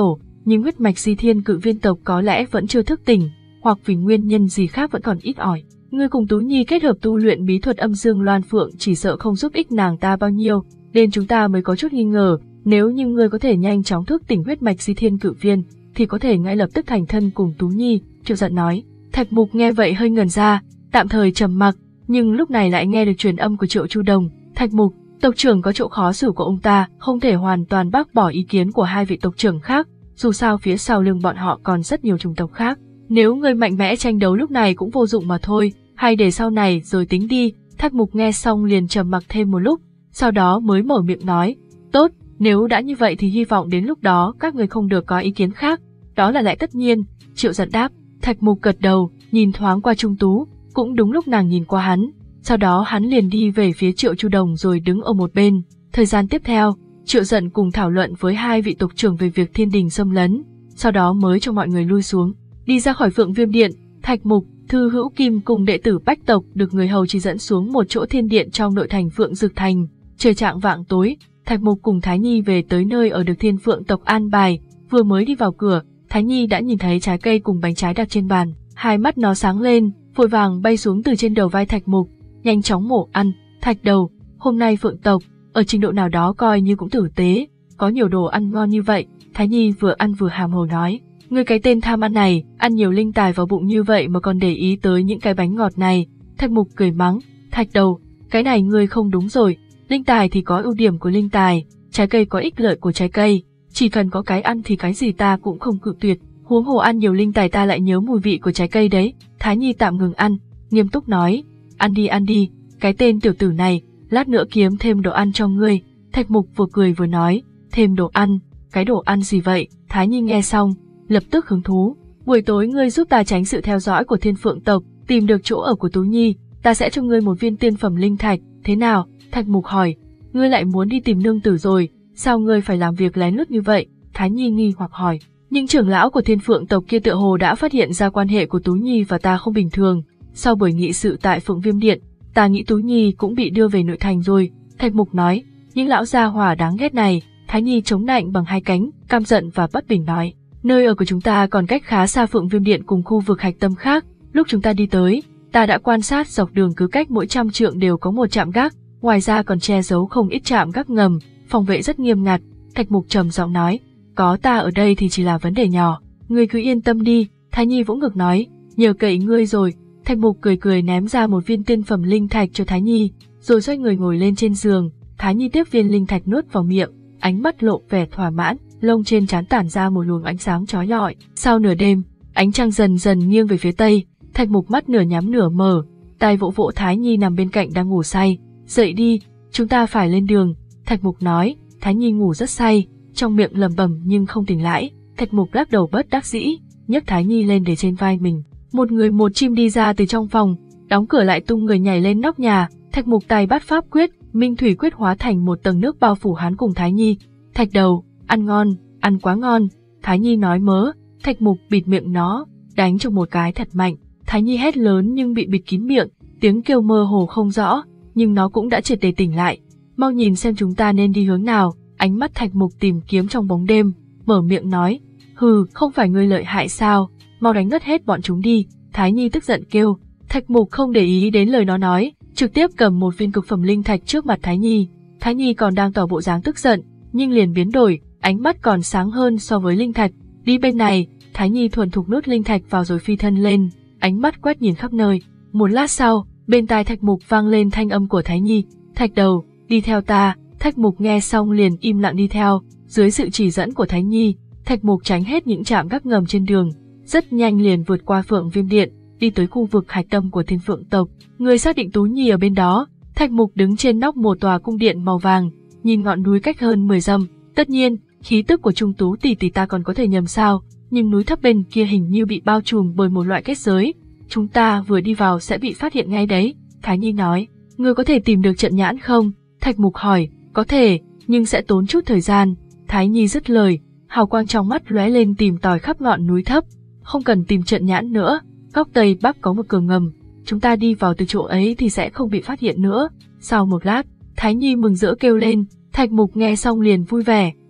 nhưng huyết mạch Di Thiên Cự Viên tộc có lẽ vẫn chưa thức tỉnh, hoặc vì nguyên nhân gì khác vẫn còn ít ỏi. Ngươi cùng Tú Nhi kết hợp tu luyện bí thuật âm dương loan phượng chỉ sợ không giúp ích nàng ta bao nhiêu, nên chúng ta mới có chút nghi ngờ, nếu như ngươi có thể nhanh chóng thức tỉnh huyết mạch Di Thiên Cự Viên, thì có thể ngay lập tức thành thân cùng Tú Nhi, Triệu Giận nói. Thạch Mục nghe vậy hơi ngẩn ra, tạm thời trầm mặc, nhưng lúc này lại nghe được truyền âm của Triệu Chu Đồng. Thạch Mục, tộc trưởng có chỗ khó xử của ông ta, không thể hoàn toàn bác bỏ ý kiến của hai vị tộc trưởng khác, dù sao phía sau lưng bọn họ còn rất nhiều chủng tộc khác. Nếu ngươi mạnh mẽ tranh đấu lúc này cũng vô dụng mà thôi, hay để sau này rồi tính đi. Thạch Mục nghe xong liền trầm mặc thêm một lúc, sau đó mới mở miệng nói, tốt, nếu đã như vậy thì hy vọng đến lúc đó các người không được có ý kiến khác. Đó là lại tất nhiên, Triệu Giận đáp. Thạch Mục gật đầu, nhìn thoáng qua Trung Tú, cũng đúng lúc nàng nhìn qua hắn, sau đó hắn liền đi về phía Triệu Chu Đồng rồi đứng ở một bên. Thời gian tiếp theo, Triệu Giận cùng thảo luận với hai vị tộc trưởng về việc thiên đình xâm lấn, sau đó mới cho mọi người lui xuống. Đi ra khỏi Phượng Viêm Điện, Thạch Mục, Thư Hữu Kim cùng đệ tử Bách tộc được người hầu chỉ dẫn xuống một chỗ thiên điện trong nội thành Phượng Dực Thành. Trời chạng vạng tối, Thạch Mục cùng Thái Nhi về tới nơi ở được Thiên Phượng tộc an bài, vừa mới đi vào cửa, Thái Nhi đã nhìn thấy trái cây cùng bánh trái đặt trên bàn, hai mắt nó sáng lên, vội vàng bay xuống từ trên đầu vai Thạch Mục, nhanh chóng mổ ăn. Thạch đầu, hôm nay Phượng tộc, ở trình độ nào đó coi như cũng tử tế, có nhiều đồ ăn ngon như vậy. Thái Nhi vừa ăn vừa hàm hồ nói, ngươi cái tên tham ăn này, ăn nhiều linh tài vào bụng như vậy mà còn để ý tới những cái bánh ngọt này. Thạch Mục cười mắng, Thạch đầu, cái này ngươi không đúng rồi, linh tài thì có ưu điểm của linh tài, trái cây có ích lợi của trái cây, chỉ cần có cái ăn thì cái gì ta cũng không cự tuyệt, huống hồ ăn nhiều linh tài ta lại nhớ mùi vị của trái cây đấy. Thái Nhi tạm ngừng ăn, nghiêm túc nói, ăn đi ăn đi, cái tên tiểu tử này, lát nữa kiếm thêm đồ ăn cho ngươi. Thạch Mục vừa cười vừa nói, thêm đồ ăn, cái đồ ăn gì vậy? Thái Nhi nghe xong, lập tức hứng thú, buổi tối ngươi giúp ta tránh sự theo dõi của Thiên Phượng tộc, tìm được chỗ ở của Tú Nhi, ta sẽ cho ngươi một viên tiên phẩm linh thạch, thế nào? Thạch Mục hỏi, ngươi lại muốn đi tìm nương tử rồi, sao ngươi phải làm việc lén lút như vậy? Thái Nhi nghi hoặc hỏi, những trưởng lão của Thiên Phượng tộc kia tựa hồ đã phát hiện ra quan hệ của Tú Nhi và ta không bình thường, sau buổi nghị sự tại Phượng Viêm Điện, ta nghĩ Tú Nhi cũng bị đưa về nội thành rồi. Thạch Mục nói, những lão gia hỏa đáng ghét này. Thái Nhi chống nạnh bằng hai cánh, căm giận và bất bình nói, nơi ở của chúng ta còn cách khá xa Phượng Viêm Điện cùng khu vực hạch tâm khác, lúc chúng ta đi tới, ta đã quan sát dọc đường cứ cách mỗi trăm trượng đều có một trạm gác, ngoài ra còn che giấu không ít trạm gác ngầm, phòng vệ rất nghiêm ngặt. Thạch Mục trầm giọng nói, có ta ở đây thì chỉ là vấn đề nhỏ, ngươi cứ yên tâm đi. Thái Nhi vỗ ngực nói, nhờ cậy ngươi rồi. Thạch Mục cười cười ném ra một viên tiên phẩm linh thạch cho Thái Nhi, rồi xoay người ngồi lên trên giường. Thái Nhi tiếp viên linh thạch nuốt vào miệng, ánh mắt lộ vẻ thỏa mãn, lông trên trán tản ra một luồng ánh sáng chói lọi. Sau nửa đêm, ánh trăng dần dần nghiêng về phía tây, Thạch Mục mắt nửa nhắm nửa mở, tay vỗ vỗ Thái Nhi nằm bên cạnh đang ngủ say, dậy đi, chúng ta phải lên đường. Thạch Mục nói. Thái Nhi ngủ rất say, trong miệng lẩm bẩm nhưng không tỉnh lại. Thạch Mục lắc đầu bất đắc dĩ, nhấc Thái Nhi lên để trên vai mình. Một người một chim đi ra từ trong phòng, đóng cửa lại tung người nhảy lên nóc nhà. Thạch Mục tay bắt pháp quyết, Minh Thủy quyết hóa thành một tầng nước bao phủ hắn cùng Thái Nhi. Thạch đầu, ăn ngon, ăn quá ngon. Thái Nhi nói mớ. Thạch Mục bịt miệng nó, đánh cho một cái thật mạnh. Thái Nhi hét lớn nhưng bị bịt kín miệng, tiếng kêu mơ hồ không rõ, nhưng nó cũng đã triệt để tỉnh lại. Mau nhìn xem chúng ta nên đi hướng nào. Ánh mắt Thạch Mục tìm kiếm trong bóng đêm, mở miệng nói, hừ, không phải ngươi lợi hại sao, mau đánh ngất hết bọn chúng đi. Thái Nhi tức giận kêu. Thạch Mục không để ý đến lời nó nói, trực tiếp cầm một viên cực phẩm linh thạch trước mặt Thái Nhi. Thái Nhi còn đang tỏ bộ dáng tức giận, nhưng liền biến đổi, ánh mắt còn sáng hơn so với linh thạch. Đi bên này. Thái Nhi thuần thục nuốt linh thạch vào rồi phi thân lên, ánh mắt quét nhìn khắp nơi. Một lát sau, bên tai Thạch Mục vang lên thanh âm của Thái Nhi, Thạch đầu, đi theo ta. Thạch Mục nghe xong liền im lặng đi theo, dưới sự chỉ dẫn của Thái Nhi, Thạch Mục tránh hết những trạm gác ngầm trên đường, rất nhanh liền vượt qua Phượng Viêm Điện, đi tới khu vực hạch tâm của Thiên Phượng tộc. Người xác định Tú Nhi ở bên đó. Thạch Mục đứng trên nóc một tòa cung điện màu vàng, nhìn ngọn núi cách hơn mười dặm. Tất nhiên, khí tức của Trung Tú tỷ tỷ ta còn có thể nhầm sao, nhưng núi thấp bên kia hình như bị bao trùm bởi một loại kết giới, chúng ta vừa đi vào sẽ bị phát hiện ngay đấy. Thái Nhi nói, ngươi có thể tìm được trận nhãn không? Thạch Mục hỏi, có thể, nhưng sẽ tốn chút thời gian. Thái Nhi dứt lời, hào quang trong mắt lóe lên tìm tòi khắp ngọn núi thấp. Không cần tìm trận nhãn nữa, góc tây bắc có một cửa ngầm, chúng ta đi vào từ chỗ ấy thì sẽ không bị phát hiện nữa. Sau một lát, Thái Nhi mừng rỡ kêu lên. Thạch Mục nghe xong liền vui vẻ,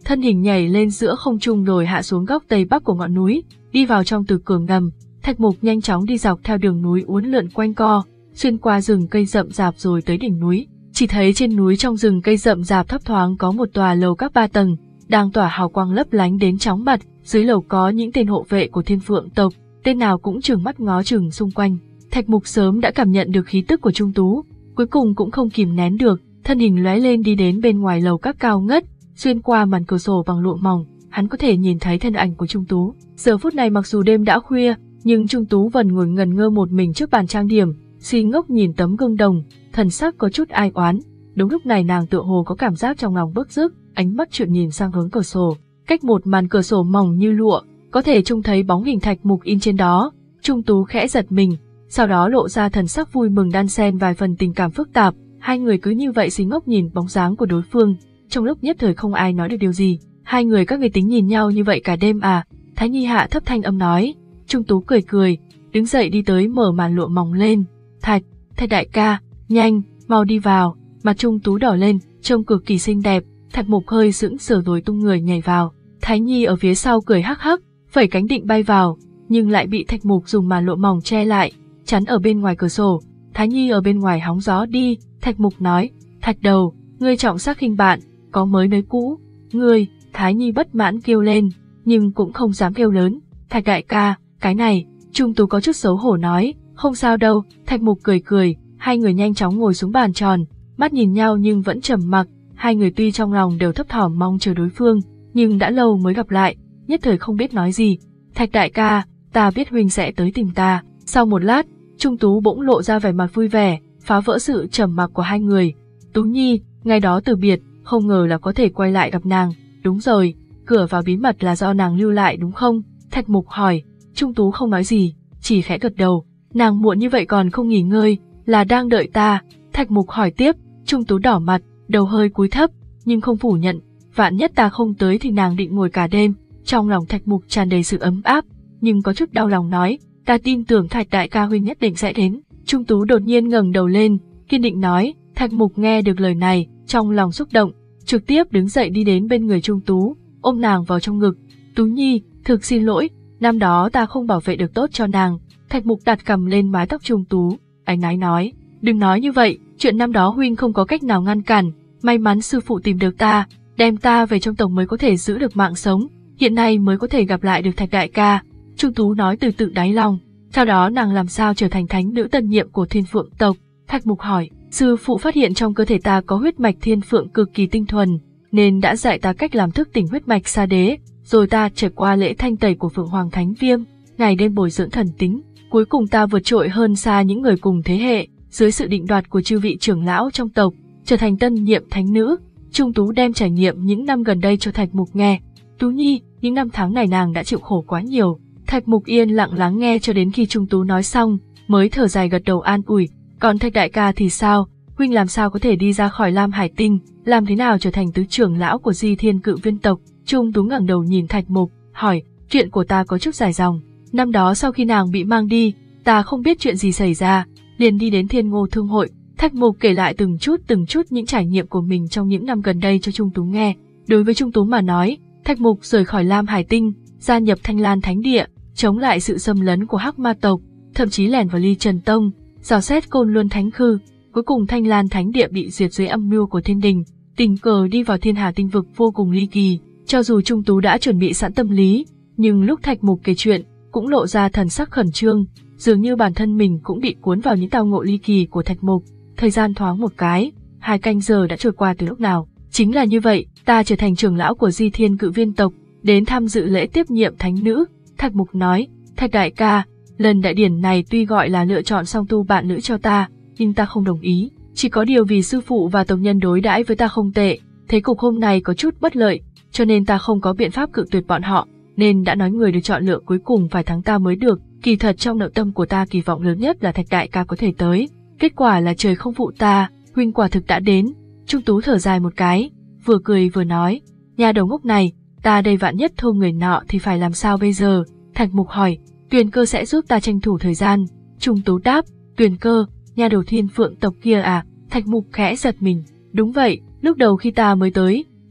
thân hình nhảy lên giữa không trung rồi hạ xuống góc tây bắc của ngọn núi, đi vào trong từ cửa ngầm. Thạch Mục nhanh chóng đi dọc theo đường núi uốn lượn quanh co, xuyên qua rừng cây rậm rạp rồi tới đỉnh núi. Chỉ thấy trên núi trong rừng cây rậm rạp thấp thoáng có một tòa lầu các ba tầng, đang tỏa hào quang lấp lánh đến chóng mặt. Dưới lầu có những tên hộ vệ của Thiên Phượng tộc, tên nào cũng trừng mắt ngó chừng xung quanh. Thạch Mục sớm đã cảm nhận được khí tức của Trung Tú, cuối cùng cũng không kìm nén được, thân hình lóe lên đi đến bên ngoài lầu các cao ngất, xuyên qua màn cửa sổ bằng lụa mỏng, hắn có thể nhìn thấy thân ảnh của Trung Tú. Giờ phút này mặc dù đêm đã khuya, nhưng Trung Tú vẫn ngồi ngẩn ngơ một mình trước bàn trang điểm, si ngốc nhìn tấm gương đồng, thần sắc có chút ai oán. Đúng lúc này nàng tựa hồ có cảm giác trong lòng bức rứt, ánh mắt trợn nhìn sang hướng cửa sổ, cách một màn cửa sổ mỏng như lụa, có thể trông thấy bóng hình Thạch Mục in trên đó. Trung Tú khẽ giật mình, sau đó lộ ra thần sắc vui mừng đan xen vài phần tình cảm phức tạp. Hai người cứ như vậy si ngốc nhìn bóng dáng của đối phương, trong lúc nhất thời không ai nói được điều gì. Hai người các người tính nhìn nhau như vậy cả đêm à? Thái Nhi hạ thấp thanh âm nói. Trung Tú cười cười, đứng dậy đi tới mở màn lụa mỏng lên. Thạch, Thạch đại ca, nhanh, mau đi vào. Mặt Trung Tú đỏ lên, trông cực kỳ xinh đẹp. Thạch Mục hơi sững sờ rồi tung người nhảy vào. Thái Nhi ở phía sau cười hắc hắc, phẩy cánh định bay vào, nhưng lại bị Thạch Mục dùng màn lụa mỏng che lại, chắn ở bên ngoài cửa sổ. Thái Nhi ở bên ngoài hóng gió đi. Thạch Mục nói. Thạch đầu, ngươi trọng sắc khinh bạn, có mới nới cũ. Ngươi, Thái Nhi bất mãn kêu lên, nhưng cũng không dám kêu lớn. Thạch đại ca, cái này, Trung Tú có chút xấu hổ nói. Không sao đâu. Thạch Mục cười cười, hai người nhanh chóng ngồi xuống bàn tròn, mắt nhìn nhau nhưng vẫn trầm mặc. Hai người tuy trong lòng đều thấp thỏm mong chờ đối phương, nhưng đã lâu mới gặp lại, nhất thời không biết nói gì. Thạch đại ca, ta biết huynh sẽ tới tìm ta. Sau một lát, Trung Tú bỗng lộ ra vẻ mặt vui vẻ, phá vỡ sự trầm mặc của hai người. Tú Nhi, ngày đó từ biệt, không ngờ là có thể quay lại gặp nàng. Đúng rồi, cửa vào bí mật là do nàng lưu lại đúng không? Thạch Mục hỏi. Trung Tú không nói gì, chỉ khẽ gật đầu. Nàng muộn như vậy còn không nghỉ ngơi, là đang đợi ta? Thạch Mục hỏi tiếp. Trung Tú đỏ mặt, đầu hơi cúi thấp, nhưng không phủ nhận. Vạn nhất ta không tới thì nàng định ngồi cả đêm. Trong lòng Thạch Mục tràn đầy sự ấm áp, nhưng có chút đau lòng nói. Ta tin tưởng Thạch đại ca huynh nhất định sẽ đến. Trung Tú đột nhiên ngẩng đầu lên, kiên định nói. Thạch Mục nghe được lời này, trong lòng xúc động, trực tiếp đứng dậy đi đến bên người Trung Tú, ôm nàng vào trong ngực. Tú Nhi, thực xin lỗi, năm đó ta không bảo vệ được tốt cho nàng. Thạch Mục đặt cầm lên mái tóc Trung Tú, áy náy nói. Đừng nói như vậy, chuyện năm đó huynh không có cách nào ngăn cản, may mắn sư phụ tìm được ta, đem ta về trong tộc mới có thể giữ được mạng sống, hiện nay mới có thể gặp lại được Thạch đại ca. Trung Tú nói từ tự đáy lòng. Sau đó nàng làm sao trở thành thánh nữ tân nhiệm của Thiên Phượng tộc? Thạch Mục hỏi. Sư phụ phát hiện trong cơ thể ta có huyết mạch Thiên Phượng cực kỳ tinh thuần, nên đã dạy ta cách làm thức tỉnh huyết mạch Sa Đế, rồi ta trải qua lễ thanh tẩy của Phượng Hoàng Thánh Viêm, ngày đêm bồi dưỡng thần tính, cuối cùng ta vượt trội hơn xa những người cùng thế hệ, dưới sự định đoạt của chư vị trưởng lão trong tộc, trở thành tân nhiệm thánh nữ. Trung Tú đem trải nghiệm những năm gần đây cho Thạch Mục nghe. Tú Nhi, những năm tháng này nàng đã chịu khổ quá nhiều. Thạch Mục yên lặng lắng nghe cho đến khi Trung Tú nói xong, mới thở dài gật đầu an ủi. Còn Thạch đại ca thì sao? Huynh làm sao có thể đi ra khỏi Lam Hải Tinh, làm thế nào trở thành tứ trưởng lão của Di Thiên Cự Viên tộc? Trung Tú ngẩng đầu nhìn Thạch Mục, hỏi. Chuyện của ta có chút dài dòng. Năm đó sau khi nàng bị mang đi, ta không biết chuyện gì xảy ra, liền đi đến Thiên Ngô Thương hội. Thạch Mục kể lại từng chút từng chút những trải nghiệm của mình trong những năm gần đây cho Trung Tú nghe. Đối với Trung Tú mà nói, Thạch Mục rời khỏi Lam Hải Tinh, gia nhập Thanh Lan Thánh Địa, chống lại sự xâm lấn của Hắc Ma tộc, thậm chí lẻn vào Ly Trần Tông, dò xét Côn Luân Thánh Khư. Cuối cùng Thanh Lan Thánh Địa bị diệt dưới âm mưu của Thiên Đình, tình cờ đi vào Thiên Hà Tinh vực vô cùng ly kỳ. Cho dù Trung Tú đã chuẩn bị sẵn tâm lý, nhưng lúc Thạch Mục kể chuyện, cũng lộ ra thần sắc khẩn trương, dường như bản thân mình cũng bị cuốn vào những tao ngộ ly kỳ của Thạch Mục. Thời gian thoáng một cái, hai canh giờ đã trôi qua từ lúc nào. Chính là như vậy, ta trở thành trưởng lão của Di Thiên Cự Viên tộc, đến tham dự lễ tiếp nhiệm thánh nữ. Thạch Mục nói. Thạch đại ca, lần đại điển này tuy gọi là lựa chọn song tu bạn nữ cho ta, nhưng ta không đồng ý, chỉ có điều vì sư phụ và tộc nhân đối đãi với ta không tệ, thế cục hôm nay có chút bất lợi, cho nên ta không có biện pháp cự tuyệt bọn họ, nên đã nói người được chọn lựa cuối cùng phải thắng ta mới được. Kỳ thật trong nội tâm của ta kỳ vọng lớn nhất là Thạch đại ca có thể tới, kết quả là trời không phụ ta, huynh quả thực đã đến. Trung Tú thở dài một cái, vừa cười vừa nói, nhà đầu ngốc này, ta đây vạn nhất thâu người nọ thì phải làm sao bây giờ? Thạch Mục hỏi. Tuyền Cơ sẽ giúp ta tranh thủ thời gian. Trung Tú đáp. Tuyền Cơ, nhà đầu Thiên Phượng tộc kia à? Thạch Mục khẽ giật mình. Đúng vậy, lúc đầu khi ta mới tới,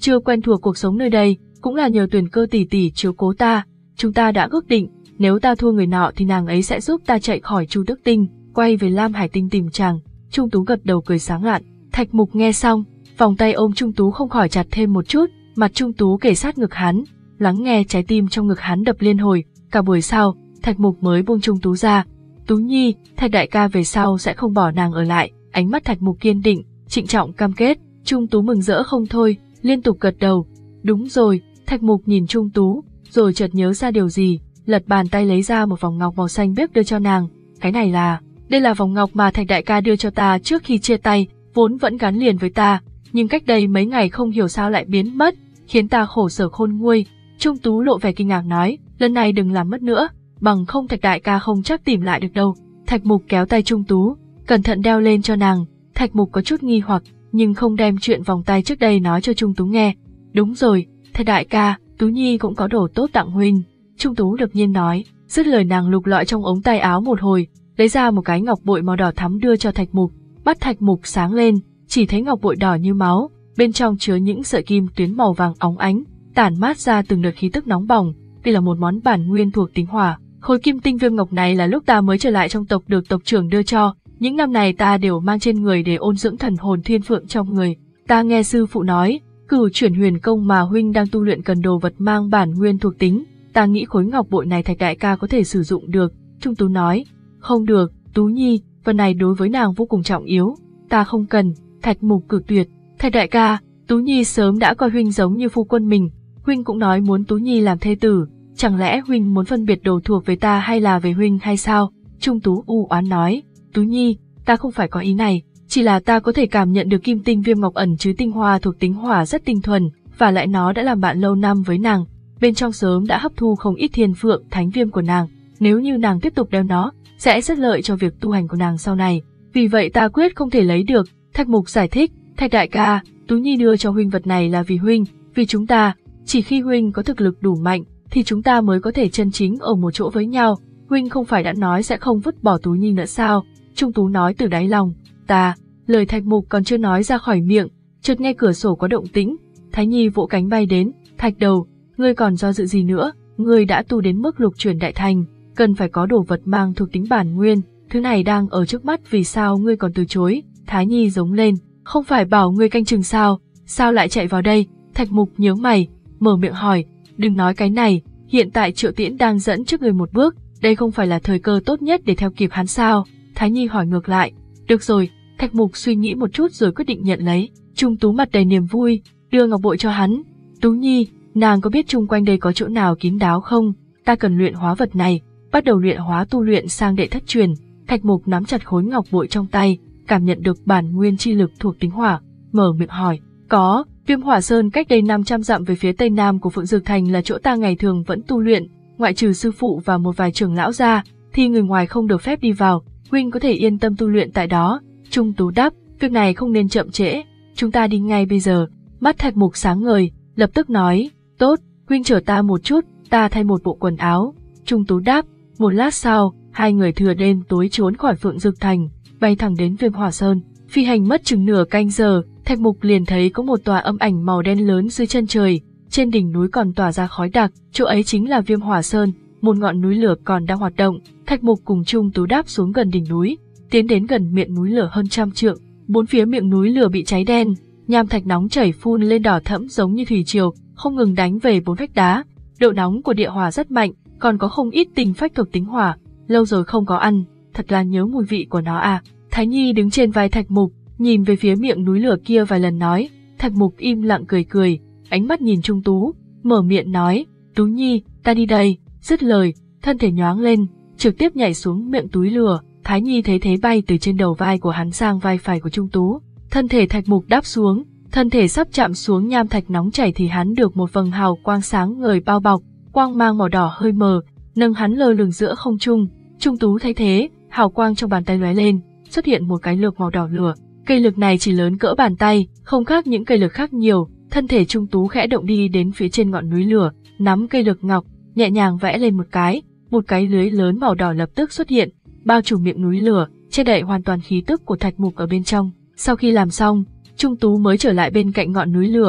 chưa quen thuộc cuộc sống nơi đây, cũng là nhờ Tuyền Cơ tỷ tỷ chiếu cố ta. Chúng ta đã ước định, nếu ta thua người nọ thì nàng ấy sẽ giúp ta chạy khỏi Chu Tước Tinh, quay về Lam Hải Tinh tìm chàng. Trung Tú gật đầu cười sáng lạn. Thạch Mục nghe xong, vòng tay ôm Trung Tú không khỏi chặt thêm một chút, mặt Trung Tú kề sát ngực hắn, lắng nghe trái tim trong ngực hắn đập liên hồi. Cả buổi sau, Thạch Mục mới buông Trung Tú ra. Tú Nhi, Thạch đại ca về sau sẽ không bỏ nàng ở lại. Ánh mắt Thạch Mục kiên định, trịnh trọng cam kết. Trung Tú mừng rỡ không thôi, liên tục gật đầu. Đúng rồi. Thạch Mục nhìn Trung Tú, rồi chợt nhớ ra điều gì, lật bàn tay lấy ra một vòng ngọc màu xanh biếc đưa cho nàng. Cái này là, đây là vòng ngọc mà Thạch đại ca đưa cho ta trước khi chia tay, vốn vẫn gắn liền với ta, nhưng cách đây mấy ngày không hiểu sao lại biến mất, khiến ta khổ sở khôn nguôi. Trung Tú lộ vẻ kinh ngạc nói, lần này đừng làm mất nữa, bằng không Thạch đại ca không chắc tìm lại được đâu. Thạch Mục kéo tay Trung Tú, cẩn thận đeo lên cho nàng. Thạch Mục có chút nghi hoặc, nhưng không đem chuyện vòng tay trước đây nói cho Trung Tú nghe. Đúng rồi, Thạch đại ca, Tú Nhi cũng có đồ tốt tặng huynh. Trung Tú đột nhiên nói, dứt lời nàng lục lọi trong ống tay áo một hồi, lấy ra một cái ngọc bội màu đỏ thắm đưa cho Thạch Mục. Mắt Thạch Mục sáng lên, chỉ thấy ngọc bội đỏ như máu, bên trong chứa những sợi kim tuyến màu vàng óng ánh, tản mát ra từng đợt khí tức nóng bỏng. Đây là một món bản nguyên thuộc tính hỏa. Khối kim tinh viêm ngọc này là lúc ta mới trở lại trong tộc được tộc trưởng đưa cho, những năm này ta đều mang trên người để ôn dưỡng thần hồn thiên phượng trong người. Ta nghe sư phụ nói, Cửu Chuyển Huyền Công mà huynh đang tu luyện cần đồ vật mang bản nguyên thuộc tính, ta nghĩ khối ngọc bội này Thạch đại ca có thể sử dụng được. Trung Tú nói, không được, Tú Nhi, vật này đối với nàng vô cùng trọng yếu, ta không cần. Thạch Mục cự tuyệt. Thạch đại ca, Tú Nhi sớm đã coi huynh giống như phu quân mình, huynh cũng nói muốn Tú Nhi làm thê tử, chẳng lẽ huynh muốn phân biệt đồ thuộc về ta hay là về huynh hay sao? Trung Tú u oán nói, Tú Nhi, ta không phải có ý này, chỉ là ta có thể cảm nhận được kim tinh viêm ngọc ẩn chứa tinh hoa thuộc tính hỏa rất tinh thuần, và lại nó đã làm bạn lâu năm với nàng, bên trong sớm đã hấp thu không ít thiên phượng thánh viêm của nàng, nếu như nàng tiếp tục đeo nó, sẽ rất lợi cho việc tu hành của nàng sau này, vì vậy ta quyết không thể lấy được. Thạch Mục giải thích, Thạch đại ca, Tú Nhi đưa cho huynh vật này là vì huynh, vì chúng ta, chỉ khi huynh có thực lực đủ mạnh, thì chúng ta mới có thể chân chính ở một chỗ với nhau, huynh không phải đã nói sẽ không vứt bỏ Tú Nhi nữa sao? Trung Tú nói từ đáy lòng. Ta, lời Thạch Mục còn chưa nói ra khỏi miệng, chợt nghe cửa sổ có động tĩnh, Thái Nhi vỗ cánh bay đến. Thạch đầu, ngươi còn do dự gì nữa, ngươi đã tu đến mức lục chuyển đại thành, cần phải có đồ vật mang thuộc tính bản nguyên, thứ này đang ở trước mắt vì sao ngươi còn từ chối? Thái Nhi giống lên, không phải bảo ngươi canh chừng sao, sao lại chạy vào đây? Thạch Mục nhướng mày, mở miệng hỏi, đừng nói cái này, hiện tại Triệu Tiễn đang dẫn trước người một bước, đây không phải là thời cơ tốt nhất để theo kịp hắn sao? Thái Nhi hỏi ngược lại. Được rồi, Thạch Mục suy nghĩ một chút rồi quyết định nhận lấy. Trung Tú mặt đầy niềm vui, đưa ngọc bội cho hắn. Tú Nhi, nàng có biết chung quanh đây có chỗ nào kín đáo không? Ta cần luyện hóa vật này, bắt đầu luyện hóa tu luyện sang đệ thất truyền. Thạch Mục nắm chặt khối ngọc bội trong tay, cảm nhận được bản nguyên chi lực thuộc tính hỏa, mở miệng hỏi, có, Viêm Hỏa Sơn cách đây năm trăm dặm về phía tây nam của Phượng Dược Thành là chỗ ta ngày thường vẫn tu luyện, ngoại trừ sư phụ và một vài trưởng lão ra, thì người ngoài không được phép đi vào, huynh có thể yên tâm tu luyện tại đó. Trung Tú đáp, việc này không nên chậm trễ, chúng ta đi ngay bây giờ. Mắt Thạch Mục sáng ngời, lập tức nói, tốt, huynh chở ta một chút, ta thay một bộ quần áo. Trung Tú đáp, một lát sau, hai người thừa đêm tối trốn khỏi Phượng Dược Thành, bay thẳng đến Viêm Hỏa Sơn. Phi hành mất chừng nửa canh giờ, Thạch Mục liền thấy có một tòa âm ảnh màu đen lớn dưới chân trời, trên đỉnh núi còn tỏa ra khói đặc, chỗ ấy chính là Viêm Hỏa Sơn, một ngọn núi lửa còn đang hoạt động. Thạch Mục cùng Trung Tú đáp xuống gần đỉnh núi, tiến đến gần miệng núi lửa hơn trăm trượng, bốn phía miệng núi lửa bị cháy đen, nham thạch nóng chảy phun lên đỏ thẫm giống như thủy triều, không ngừng đánh về bốn vách đá. Độ nóng của địa hỏa rất mạnh, còn có không ít tinh phách thuộc tính hỏa, lâu rồi không có ăn, thật là nhớ mùi vị của nó à. Thái Nhi đứng trên vai Thạch Mục, nhìn về phía miệng núi lửa kia vài lần nói. Thạch Mục im lặng cười cười, ánh mắt nhìn Trung Tú, mở miệng nói, Tú Nhi, ta đi đây. Dứt lời, thân thể nhoáng lên, trực tiếp nhảy xuống miệng túi lửa. Thái Nhi thấy thế bay từ trên đầu vai của hắn sang vai phải của Trung Tú, thân thể Thạch Mục đáp xuống, thân thể sắp chạm xuống nham thạch nóng chảy thì hắn được một vầng hào quang sáng ngời bao bọc, quang mang màu đỏ hơi mờ, nâng hắn lơ lửng giữa không trung. Trung Tú thấy thế, hào quang trong bàn tay lóe lên, xuất hiện một cái lược màu đỏ lửa. Cây lược này chỉ lớn cỡ bàn tay, không khác những cây lược khác nhiều. Thân thể Trung Tú khẽ động đi đến phía trên ngọn núi lửa, nắm cây lược ngọc, nhẹ nhàng vẽ lên một cái, một cái lưới lớn màu đỏ lập tức xuất hiện, bao trùm miệng núi lửa, che đậy hoàn toàn khí tức của Thạch Mục ở bên trong. Sau khi làm xong, Trung Tú mới trở lại bên cạnh ngọn núi lửa,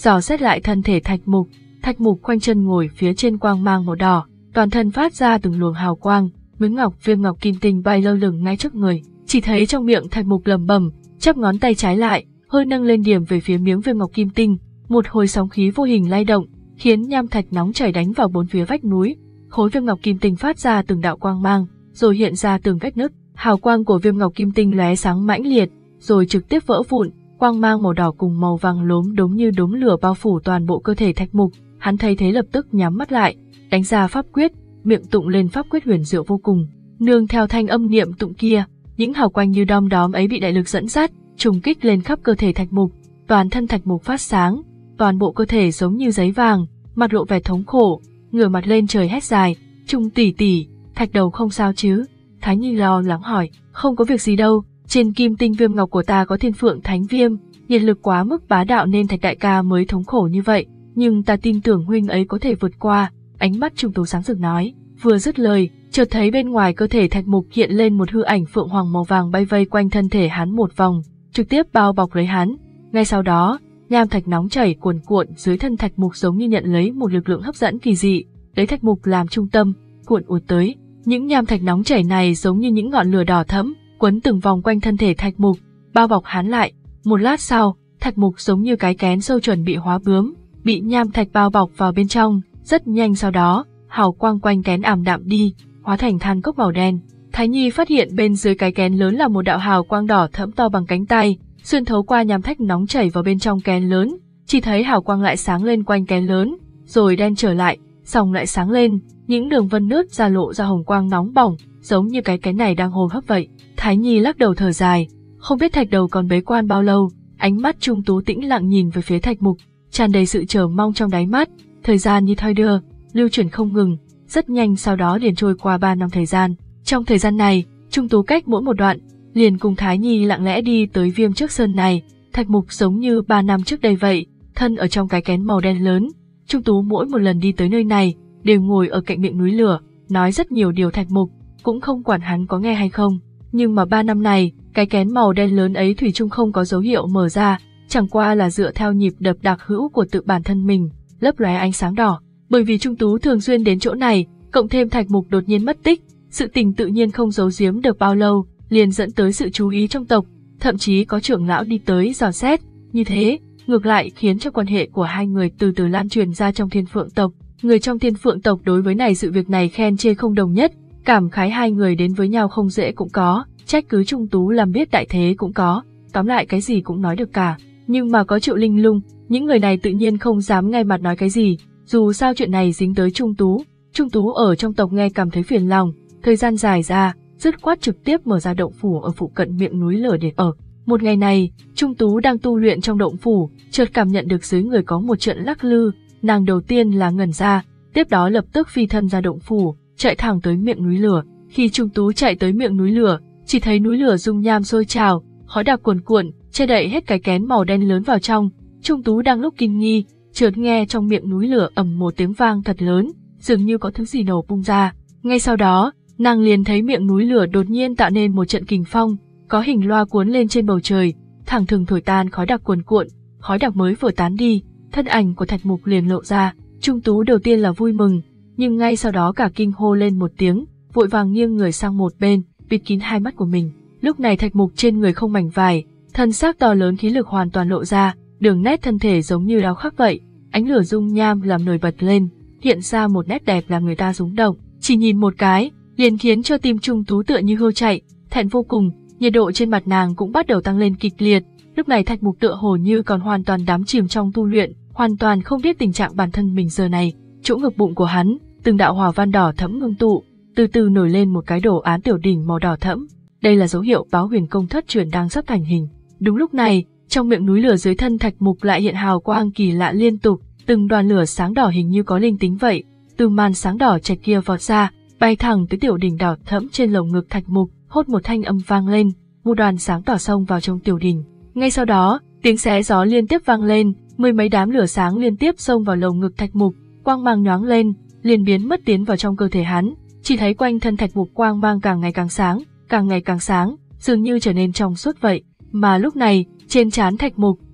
dò xét lại thân thể Thạch Mục. Thạch Mục khoanh chân ngồi phía trên quang mang màu đỏ, toàn thân phát ra từng luồng hào quang, miếng ngọc viêm ngọc kim tinh bay lơ lửng ngay trước người. Chỉ thấy trong miệng Thạch Mục lẩm bẩm, chắp ngón tay trái lại, hơi nâng lên điểm về phía miếng viêm ngọc kim tinh, một hồi sóng khí vô hình lay động, khiến nham thạch nóng chảy đánh vào bốn phía vách núi. Khối viêm ngọc kim tinh phát ra từng đạo quang mang, rồi hiện ra từng vết nứt. Hào quang của viêm ngọc kim tinh lóe sáng mãnh liệt, rồi trực tiếp vỡ vụn. Quang mang màu đỏ cùng màu vàng lốm đốm như đốm lửa bao phủ toàn bộ cơ thể Thạch Mục. Hắn thấy thế lập tức nhắm mắt lại, đánh ra pháp quyết, miệng tụng lên pháp quyết huyền diệu vô cùng. Nương theo thanh âm niệm tụng kia, những hào quang như đom đóm ấy bị đại lực dẫn dắt, trùng kích lên khắp cơ thể Thạch Mục. Toàn thân Thạch Mục phát sáng, toàn bộ cơ thể giống như giấy vàng, mặt lộ vẻ thống khổ, ngửa mặt lên trời hét dài, "Trung tỷ tỷ, Thạch đầu không sao chứ?" Thái Nhi lo lắng hỏi, "Không có việc gì đâu, trên kim tinh viêm ngọc của ta có thiên phượng thánh viêm, nhiệt lực quá mức bá đạo nên Thạch đại ca mới thống khổ như vậy, nhưng ta tin tưởng huynh ấy có thể vượt qua." Ánh mắt Trung Tú sáng rực nói. Vừa dứt lời, chợt thấy bên ngoài cơ thể Thạch Mục hiện lên một hư ảnh phượng hoàng màu vàng bay vây quanh thân thể hắn một vòng, trực tiếp bao bọc lấy hắn. Ngay sau đó, nham thạch nóng chảy cuồn cuộn dưới thân Thạch Mục giống như nhận lấy một lực lượng hấp dẫn kỳ dị, lấy Thạch Mục làm trung tâm, cuộn ùa tới. Những nham thạch nóng chảy này giống như những ngọn lửa đỏ thẫm, quấn từng vòng quanh thân thể Thạch Mục, bao bọc hắn lại. Một lát sau, Thạch Mục giống như cái kén sâu chuẩn bị hóa bướm, bị nham thạch bao bọc vào bên trong. Rất nhanh sau đó, hào quang quanh kén ảm đạm đi, hóa thành than cốc màu đen. Thái Nhi phát hiện bên dưới cái kén lớn là một đạo hào quang đỏ thẫm to bằng cánh tay, xuyên thấu qua nham thạch nóng chảy vào bên trong kén lớn. Chỉ thấy hào quang lại sáng lên quanh kén lớn, rồi đen trở lại, xong lại sáng lên, những đường vân nứt ra lộ ra hồng quang nóng bỏng, giống như cái kén này đang hô hấp vậy. Thái Nhi lắc đầu thở dài, không biết Thạch đầu còn bế quan bao lâu. Ánh mắt Trung Tú tĩnh lặng nhìn về phía Thạch Mục, tràn đầy sự chờ mong trong đáy mắt. Thời gian như thoi đưa, lưu chuyển không ngừng, rất nhanh sau đó liền trôi qua ba năm thời gian. Trong thời gian này, Trung Tú cách mỗi một đoạn, liền cùng Thái Nhi lặng lẽ đi tới Viêm Trước Sơn này. Thạch Mục giống như ba năm trước đây vậy, thân ở trong cái kén màu đen lớn. Trung Tú mỗi một lần đi tới nơi này, đều ngồi ở cạnh miệng núi lửa, nói rất nhiều điều Thạch Mục, cũng không quản hắn có nghe hay không. Nhưng mà ba năm này, cái kén màu đen lớn ấy thủy chung không có dấu hiệu mở ra, chẳng qua là dựa theo nhịp đập đặc hữu của tự bản thân mình, lấp lóe ánh sáng đỏ. Bởi vì Trung Tú thường xuyên đến chỗ này, cộng thêm Thạch Mục đột nhiên mất tích, sự tình tự nhiên không giấu giếm được bao lâu, liền dẫn tới sự chú ý trong tộc, thậm chí có trưởng lão đi tới dò xét. Như thế, ngược lại khiến cho quan hệ của hai người từ từ lan truyền ra trong Thiên Phượng tộc. Người trong Thiên Phượng tộc đối với này sự việc này khen chê không đồng nhất, cảm khái hai người đến với nhau không dễ cũng có, trách cứ Trung Tú làm biết đại thế cũng có, tóm lại cái gì cũng nói được cả. Nhưng mà có Triệu Linh Lung, những người này tự nhiên không dám ngay mặt nói cái gì, dù sao chuyện này dính tới Trung Tú. Trung Tú ở trong tộc nghe cảm thấy phiền lòng, thời gian dài ra, dứt khoát trực tiếp mở ra động phủ ở phụ cận miệng núi lửa để ở. Một ngày này, Trung Tú đang tu luyện trong động phủ, chợt cảm nhận được dưới người có một trận lắc lư, nàng đầu tiên là ngẩn ra, tiếp đó lập tức phi thân ra động phủ, chạy thẳng tới miệng núi lửa. Khi Trung Tú chạy tới miệng núi lửa, chỉ thấy núi lửa dung nham sôi trào, khói đặc cuồn cuộn, che đậy hết cái kén màu đen lớn vào trong. Trung Tú đang lúc kinh nghi, chợt nghe trong miệng núi lửa ầm một tiếng vang thật lớn, dường như có thứ gì nổ bung ra. Ngay sau đó, nàng liền thấy miệng núi lửa đột nhiên tạo nên một trận kình phong, có hình loa cuốn lên trên bầu trời, thẳng thừng thổi tan khói đặc cuồn cuộn. Khói đặc mới vừa tán đi, thân ảnh của Thạch Mục liền lộ ra. Trung Tú đầu tiên là vui mừng, nhưng ngay sau đó cả kinh hô lên một tiếng, vội vàng nghiêng người sang một bên, bịt kín hai mắt của mình. Lúc này Thạch Mục trên người không mảnh vải, thân xác to lớn khí lực hoàn toàn lộ ra, đường nét thân thể giống như đao khắc vậy, ánh lửa dung nham làm nổi bật lên, hiện ra một nét đẹp làm người ta rung động. Chỉ nhìn một cái, liền khiến cho tim Trung Tú tựa như hươu chạy, thẹn vô cùng, nhiệt độ trên mặt nàng cũng bắt đầu tăng lên kịch liệt. Lúc này Thạch Mục tựa hồ như còn hoàn toàn đắm chìm trong tu luyện, hoàn toàn không biết tình trạng bản thân mình giờ này. Chỗ ngực bụng của hắn, từng đạo hỏa văn đỏ thẫm ngưng tụ, từ từ nổi lên một cái đồ án tiểu đỉnh màu đỏ thẫm. Đây là dấu hiệu báo huyền công thất truyền đang sắp thành hình. Đúng lúc này, trong miệng núi lửa dưới thân Thạch Mục lại hiện hào quang kỳ lạ liên tục, từng đoàn lửa sáng đỏ hình như có linh tính vậy, từ màn sáng đỏ chạch kia vọt ra, bay thẳng tới tiểu đỉnh đỏ thẫm trên lồng ngực Thạch Mục. Hốt một thanh âm vang lên, một đoàn sáng tỏ xông vào trong tiểu đỉnh. Ngay sau đó, tiếng xé gió liên tiếp vang lên, mười mấy đám lửa sáng liên tiếp xông vào lồng ngực Thạch Mục, quang mang nhoáng lên, liền biến mất tiến vào trong cơ thể hắn. Chỉ thấy quanh thân Thạch Mục quang mang càng ngày càng sáng, càng ngày càng sáng, dường như trở nên trong suốt vậy. Mà lúc này, trên trán Thạch Mục,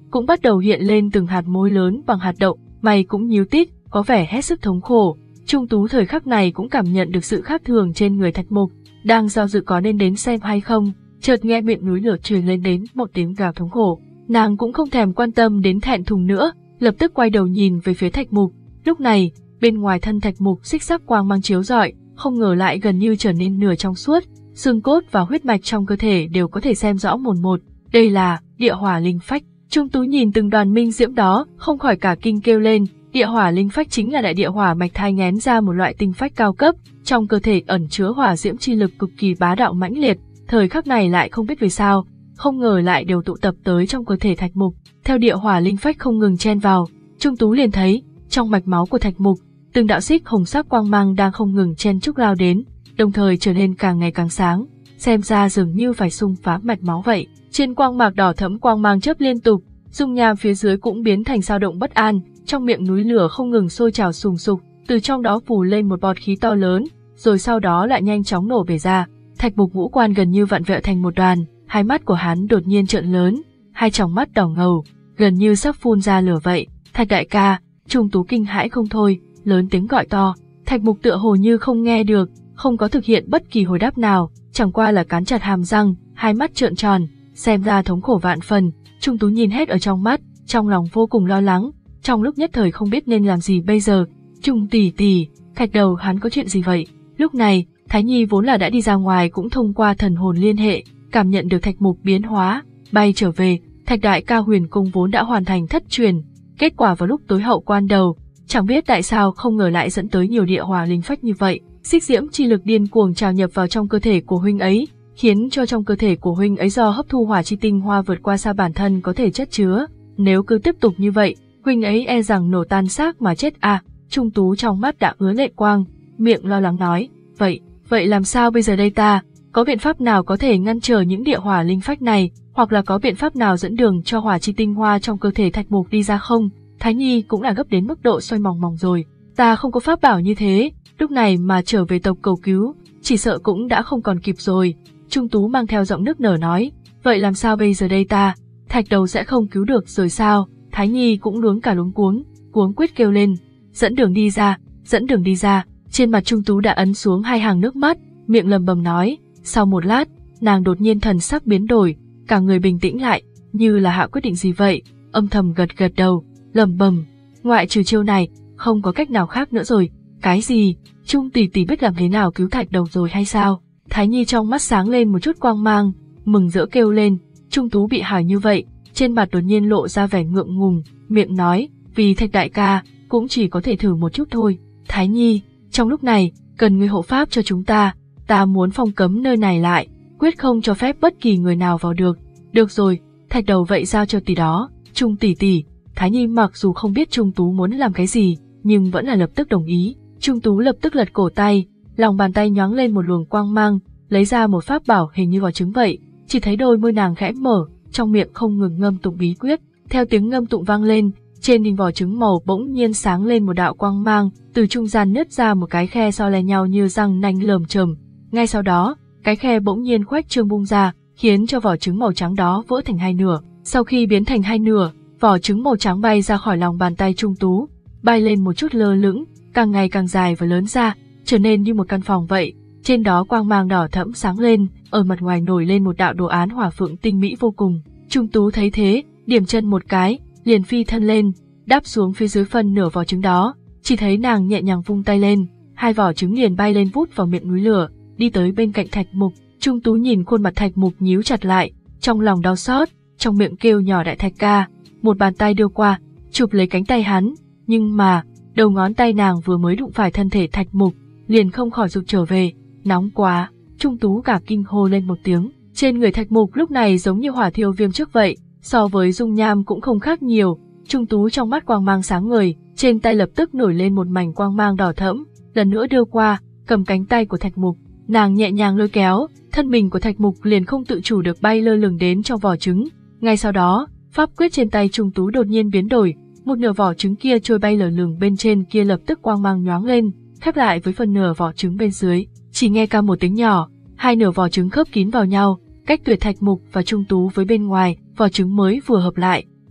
cũng bắt đầu hiện lên từng hạt mối lớn bằng hạt đậu, mày cũng nhíu tít, có vẻ hết sức thống khổ. Trung Tú thời khắc này cũng cảm nhận được sự khác thường trên người Thạch Mục, đang do dự có nên đến xem hay không, chợt nghe miệng núi lửa truyền lên đến một tiếng gào thống khổ. Nàng cũng không thèm quan tâm đến thẹn thùng nữa, lập tức quay đầu nhìn về phía Thạch Mục. Lúc này, bên ngoài thân Thạch Mục xích sắc quang mang chiếu rọi, không ngờ lại gần như trở nên nửa trong suốt, xương cốt và huyết mạch trong cơ thể đều có thể xem rõ mồn một. Đây là địa hỏa linh phách. Trung Tú nhìn từng đoàn minh diễm đó, không khỏi cả kinh kêu lên. Địa hỏa linh phách chính là đại địa hỏa mạch thai nghén ra một loại tinh phách cao cấp, trong cơ thể ẩn chứa hỏa diễm chi lực cực kỳ bá đạo mãnh liệt. Thời khắc này lại không biết vì sao, không ngờ lại đều tụ tập tới trong cơ thể Thạch Mục. Theo địa hỏa linh phách không ngừng chen vào, Trung Tú liền thấy trong mạch máu của Thạch Mục, từng đạo xích hồng sắc quang mang đang không ngừng chen chúc lao đến, đồng thời trở nên càng ngày càng sáng, xem ra dường như phải xung phá mạch máu vậy. Trên quang mạc đỏ thẫm quang mang chớp liên tục, dung nham phía dưới cũng biến thành dao động bất an, trong miệng núi lửa không ngừng sôi trào sùng sục, từ trong đó phù lên một bọt khí to lớn, rồi sau đó lại nhanh chóng nổ bể ra. Thạch Mục ngũ quan gần như vặn vẹo thành một đoàn, hai mắt của hắn đột nhiên trợn lớn, hai tròng mắt đỏ ngầu, gần như sắp phun ra lửa vậy. Thạch đại ca! Trung Tú kinh hãi không thôi, lớn tiếng gọi to. Thạch Mục tựa hồ như không nghe được, không có thực hiện bất kỳ hồi đáp nào, chẳng qua là cắn chặt hàm răng, hai mắt trợn tròn, xem ra thống khổ vạn phần. Trung Tú nhìn hết ở trong mắt, trong lòng vô cùng lo lắng, trong lúc nhất thời không biết nên làm gì bây giờ. Trung tỷ tỷ, Thạch đầu hắn có chuyện gì vậy? Lúc này, Thái Nhi vốn là đã đi ra ngoài cũng thông qua thần hồn liên hệ, cảm nhận được Thạch Mục biến hóa, bay trở về. Thạch đại ca huyền cung vốn đã hoàn thành thất truyền, kết quả vào lúc tối hậu quan đầu, chẳng biết tại sao không ngờ lại dẫn tới nhiều địa hỏa linh phách như vậy. Xích diễm chi lực điên cuồng trào nhập vào trong cơ thể của huynh ấy, khiến cho trong cơ thể của huynh ấy do hấp thu hỏa chi tinh hoa vượt qua xa bản thân có thể chất chứa. Nếu cứ tiếp tục như vậy, huynh ấy e rằng nổ tan xác mà chết à. Trung Tú trong mắt đã ứa lệ quang, miệng lo lắng nói, vậy, vậy làm sao bây giờ đây ta? Có biện pháp nào có thể ngăn trở những địa hỏa linh phách này, hoặc là có biện pháp nào dẫn đường cho hỏa chi tinh hoa trong cơ thể Thạch Mục đi ra không? Thái Nhi cũng là gấp đến mức độ xoay mòng mòng rồi, ta không có pháp bảo như thế, lúc này mà trở về tộc cầu cứu, chỉ sợ cũng đã không còn kịp rồi. Trung Tú mang theo giọng nức nở nói, vậy làm sao bây giờ đây ta? Thạch đầu sẽ không cứu được rồi sao? Thái Nhi cũng luống cả luống cuống, cuống quyết kêu lên, dẫn đường đi ra, dẫn đường đi ra. Trên mặt Trung Tú đã ấn xuống hai hàng nước mắt, miệng lầm bầm nói. Sau một lát, nàng đột nhiên thần sắc biến đổi, cả người bình tĩnh lại, như là hạ quyết định gì vậy, âm thầm gật gật đầu, lầm bầm, ngoại trừ chiêu này, không có cách nào khác nữa rồi. Cái gì? Trung tỷ tỷ biết làm thế nào cứu Thạch đầu rồi hay sao? Thái Nhi trong mắt sáng lên một chút quang mang, mừng rỡ kêu lên. Trung Tú bị hỏi như vậy, trên mặt đột nhiên lộ ra vẻ ngượng ngùng, miệng nói, vì Thạch đại ca, cũng chỉ có thể thử một chút thôi. Thái Nhi, trong lúc này, cần người hộ pháp cho chúng ta, ta muốn phong cấm nơi này lại, quyết không cho phép bất kỳ người nào vào được. Được rồi, Thạch đầu vậy giao cho tỷ đó. Trung tỷ tỷ. Thái Nhi mặc dù không biết Trung Tú muốn làm cái gì, nhưng vẫn là lập tức đồng ý. Trung Tú lập tức lật cổ tay, lòng bàn tay nhoáng lên một luồng quang mang, lấy ra một pháp bảo hình như vỏ trứng vậy. Chỉ thấy đôi môi nàng khẽ mở, trong miệng không ngừng ngâm tụng bí quyết. Theo tiếng ngâm tụng vang lên, trên đỉnh vỏ trứng màu bỗng nhiên sáng lên một đạo quang mang, từ trung gian nứt ra một cái khe so le nhau như răng nanh lởm chởm. Ngay sau đó, cái khe bỗng nhiên khuếch trương bung ra, khiến cho vỏ trứng màu trắng đó vỡ thành hai nửa. Sau khi biến thành hai nửa, vỏ trứng màu trắng bay ra khỏi lòng bàn tay Trung Tú, bay lên một chút lơ lửng, càng ngày càng dài và lớn ra, trở nên như một căn phòng vậy. Trên đó quang mang đỏ thẫm sáng lên, ở mặt ngoài nổi lên một đạo đồ án hỏa phượng tinh mỹ vô cùng. Trung Tú thấy thế, điểm chân một cái, liền phi thân lên, đáp xuống phía dưới phân nửa vỏ trứng đó. Chỉ thấy nàng nhẹ nhàng vung tay lên, hai vỏ trứng liền bay lên vút vào miệng núi lửa, đi tới bên cạnh Thạch Mục. Trung Tú nhìn khuôn mặt Thạch Mục nhíu chặt lại, trong lòng đau xót, trong miệng kêu nhỏ đại Thạch ca. Một bàn tay đưa qua, chụp lấy cánh tay hắn, nhưng mà đầu ngón tay nàng vừa mới đụng phải thân thể Thạch Mục, liền không khỏi rụt trở về. Nóng quá! Trung Tú cả kinh hô lên một tiếng. Trên người Thạch Mục lúc này giống như hỏa thiêu viêm trước vậy, so với dung nham cũng không khác nhiều. Trung Tú trong mắt quang mang sáng ngời, trên tay lập tức nổi lên một mảnh quang mang đỏ thẫm, lần nữa đưa qua, cầm cánh tay của Thạch Mục, nàng nhẹ nhàng lôi kéo, thân mình của Thạch Mục liền không tự chủ được bay lơ lửng đến trong vỏ trứng. Ngay sau đó, pháp quyết trên tay Trung Tú đột nhiên biến đổi, một nửa vỏ trứng kia trôi bay lơ lửng bên trên kia lập tức quang mang nhoáng lên, khép lại với phần nửa vỏ trứng bên dưới. Chỉ nghe ca một tiếng nhỏ, hai nửa vỏ trứng khớp kín vào nhau, cách tuyệt Thạch Mục và Trung Tú với bên ngoài, vỏ trứng mới vừa hợp lại,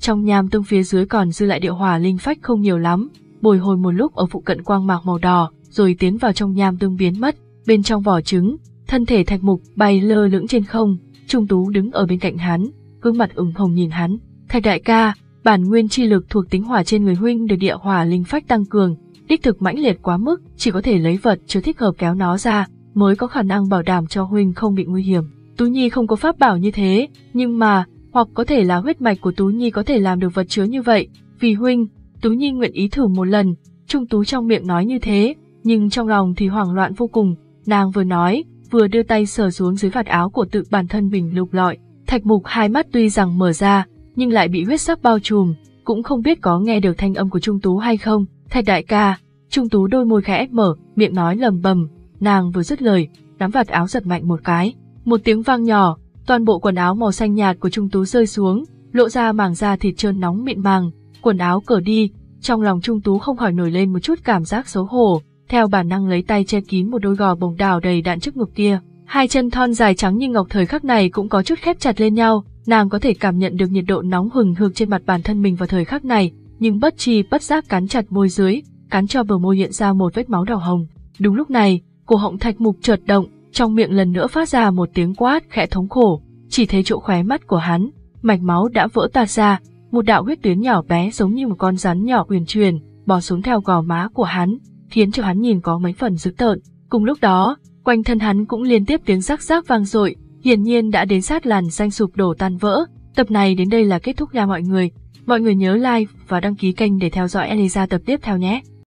Trong nham tương phía dưới còn dư lại địa hỏa linh phách không nhiều lắm, bồi hồi một lúc ở phụ cận quang mạc màu đỏ, rồi tiến vào trong nham tương biến mất. Bên trong vỏ trứng, thân thể Thạch Mục bay lơ lửng trên không, Trung Tú đứng ở bên cạnh hắn, gương mặt ửng hồng nhìn hắn. Thạch đại ca, bản nguyên chi lực thuộc tính hỏa trên người huynh được địa hỏa linh phách tăng cường, đích thực mãnh liệt quá mức, chỉ có thể lấy vật chưa thích hợp kéo nó ra, mới có khả năng bảo đảm cho huynh không bị nguy hiểm. Tú Nhi không có pháp bảo như thế, nhưng mà, hoặc có thể là huyết mạch của Tú Nhi có thể làm được vật chứa như vậy, vì huynh, Tú Nhi nguyện ý thử một lần. Trung Tú trong miệng nói như thế, nhưng trong lòng thì hoảng loạn vô cùng, nàng vừa nói, vừa đưa tay sờ xuống dưới vạt áo của tự bản thân mình lục lọi. Thạch Mục hai mắt tuy rằng mở ra, nhưng lại bị huyết sắc bao trùm, cũng không biết có nghe được thanh âm của Trung Tú hay không. Thạch đại ca, Trung Tú đôi môi khẽ mở, miệng nói lầm bầm, nàng vừa dứt lời, nắm vạt áo giật mạnh một cái, một tiếng vang nhỏ, toàn bộ quần áo màu xanh nhạt của Trung Tú rơi xuống, lộ ra màng da thịt trơn nóng mịn màng, quần áo cởi đi, trong lòng Trung Tú không khỏi nổi lên một chút cảm giác xấu hổ, theo bản năng lấy tay che kín một đôi gò bồng đào đầy đặn trước ngực kia. Hai chân thon dài trắng như ngọc thời khắc này cũng có chút khép chặt lên nhau, nàng có thể cảm nhận được nhiệt độ nóng hừng hực trên mặt bản thân mình vào thời khắc này, nhưng bất tri bất giác cắn chặt môi dưới, cắn cho bờ môi hiện ra một vết máu đỏ hồng. Đúng lúc này, cổ họng Thạch Mục chợt động, trong miệng lần nữa phát ra một tiếng quát khẽ thống khổ, chỉ thấy chỗ khóe mắt của hắn, mạch máu đã vỡ tạt ra, một đạo huyết tuyến nhỏ bé giống như một con rắn nhỏ uyển chuyển, bò xuống theo gò má của hắn, khiến cho hắn nhìn có mấy phần dữ tợn. Cùng lúc đó, quanh thân hắn cũng liên tiếp tiếng rắc rắc vang dội, hiển nhiên đã đến sát làn danh sụp đổ tan vỡ. Tập này đến đây là kết thúc nha mọi người. Mọi người nhớ like và đăng ký kênh để theo dõi Elisa tập tiếp theo nhé.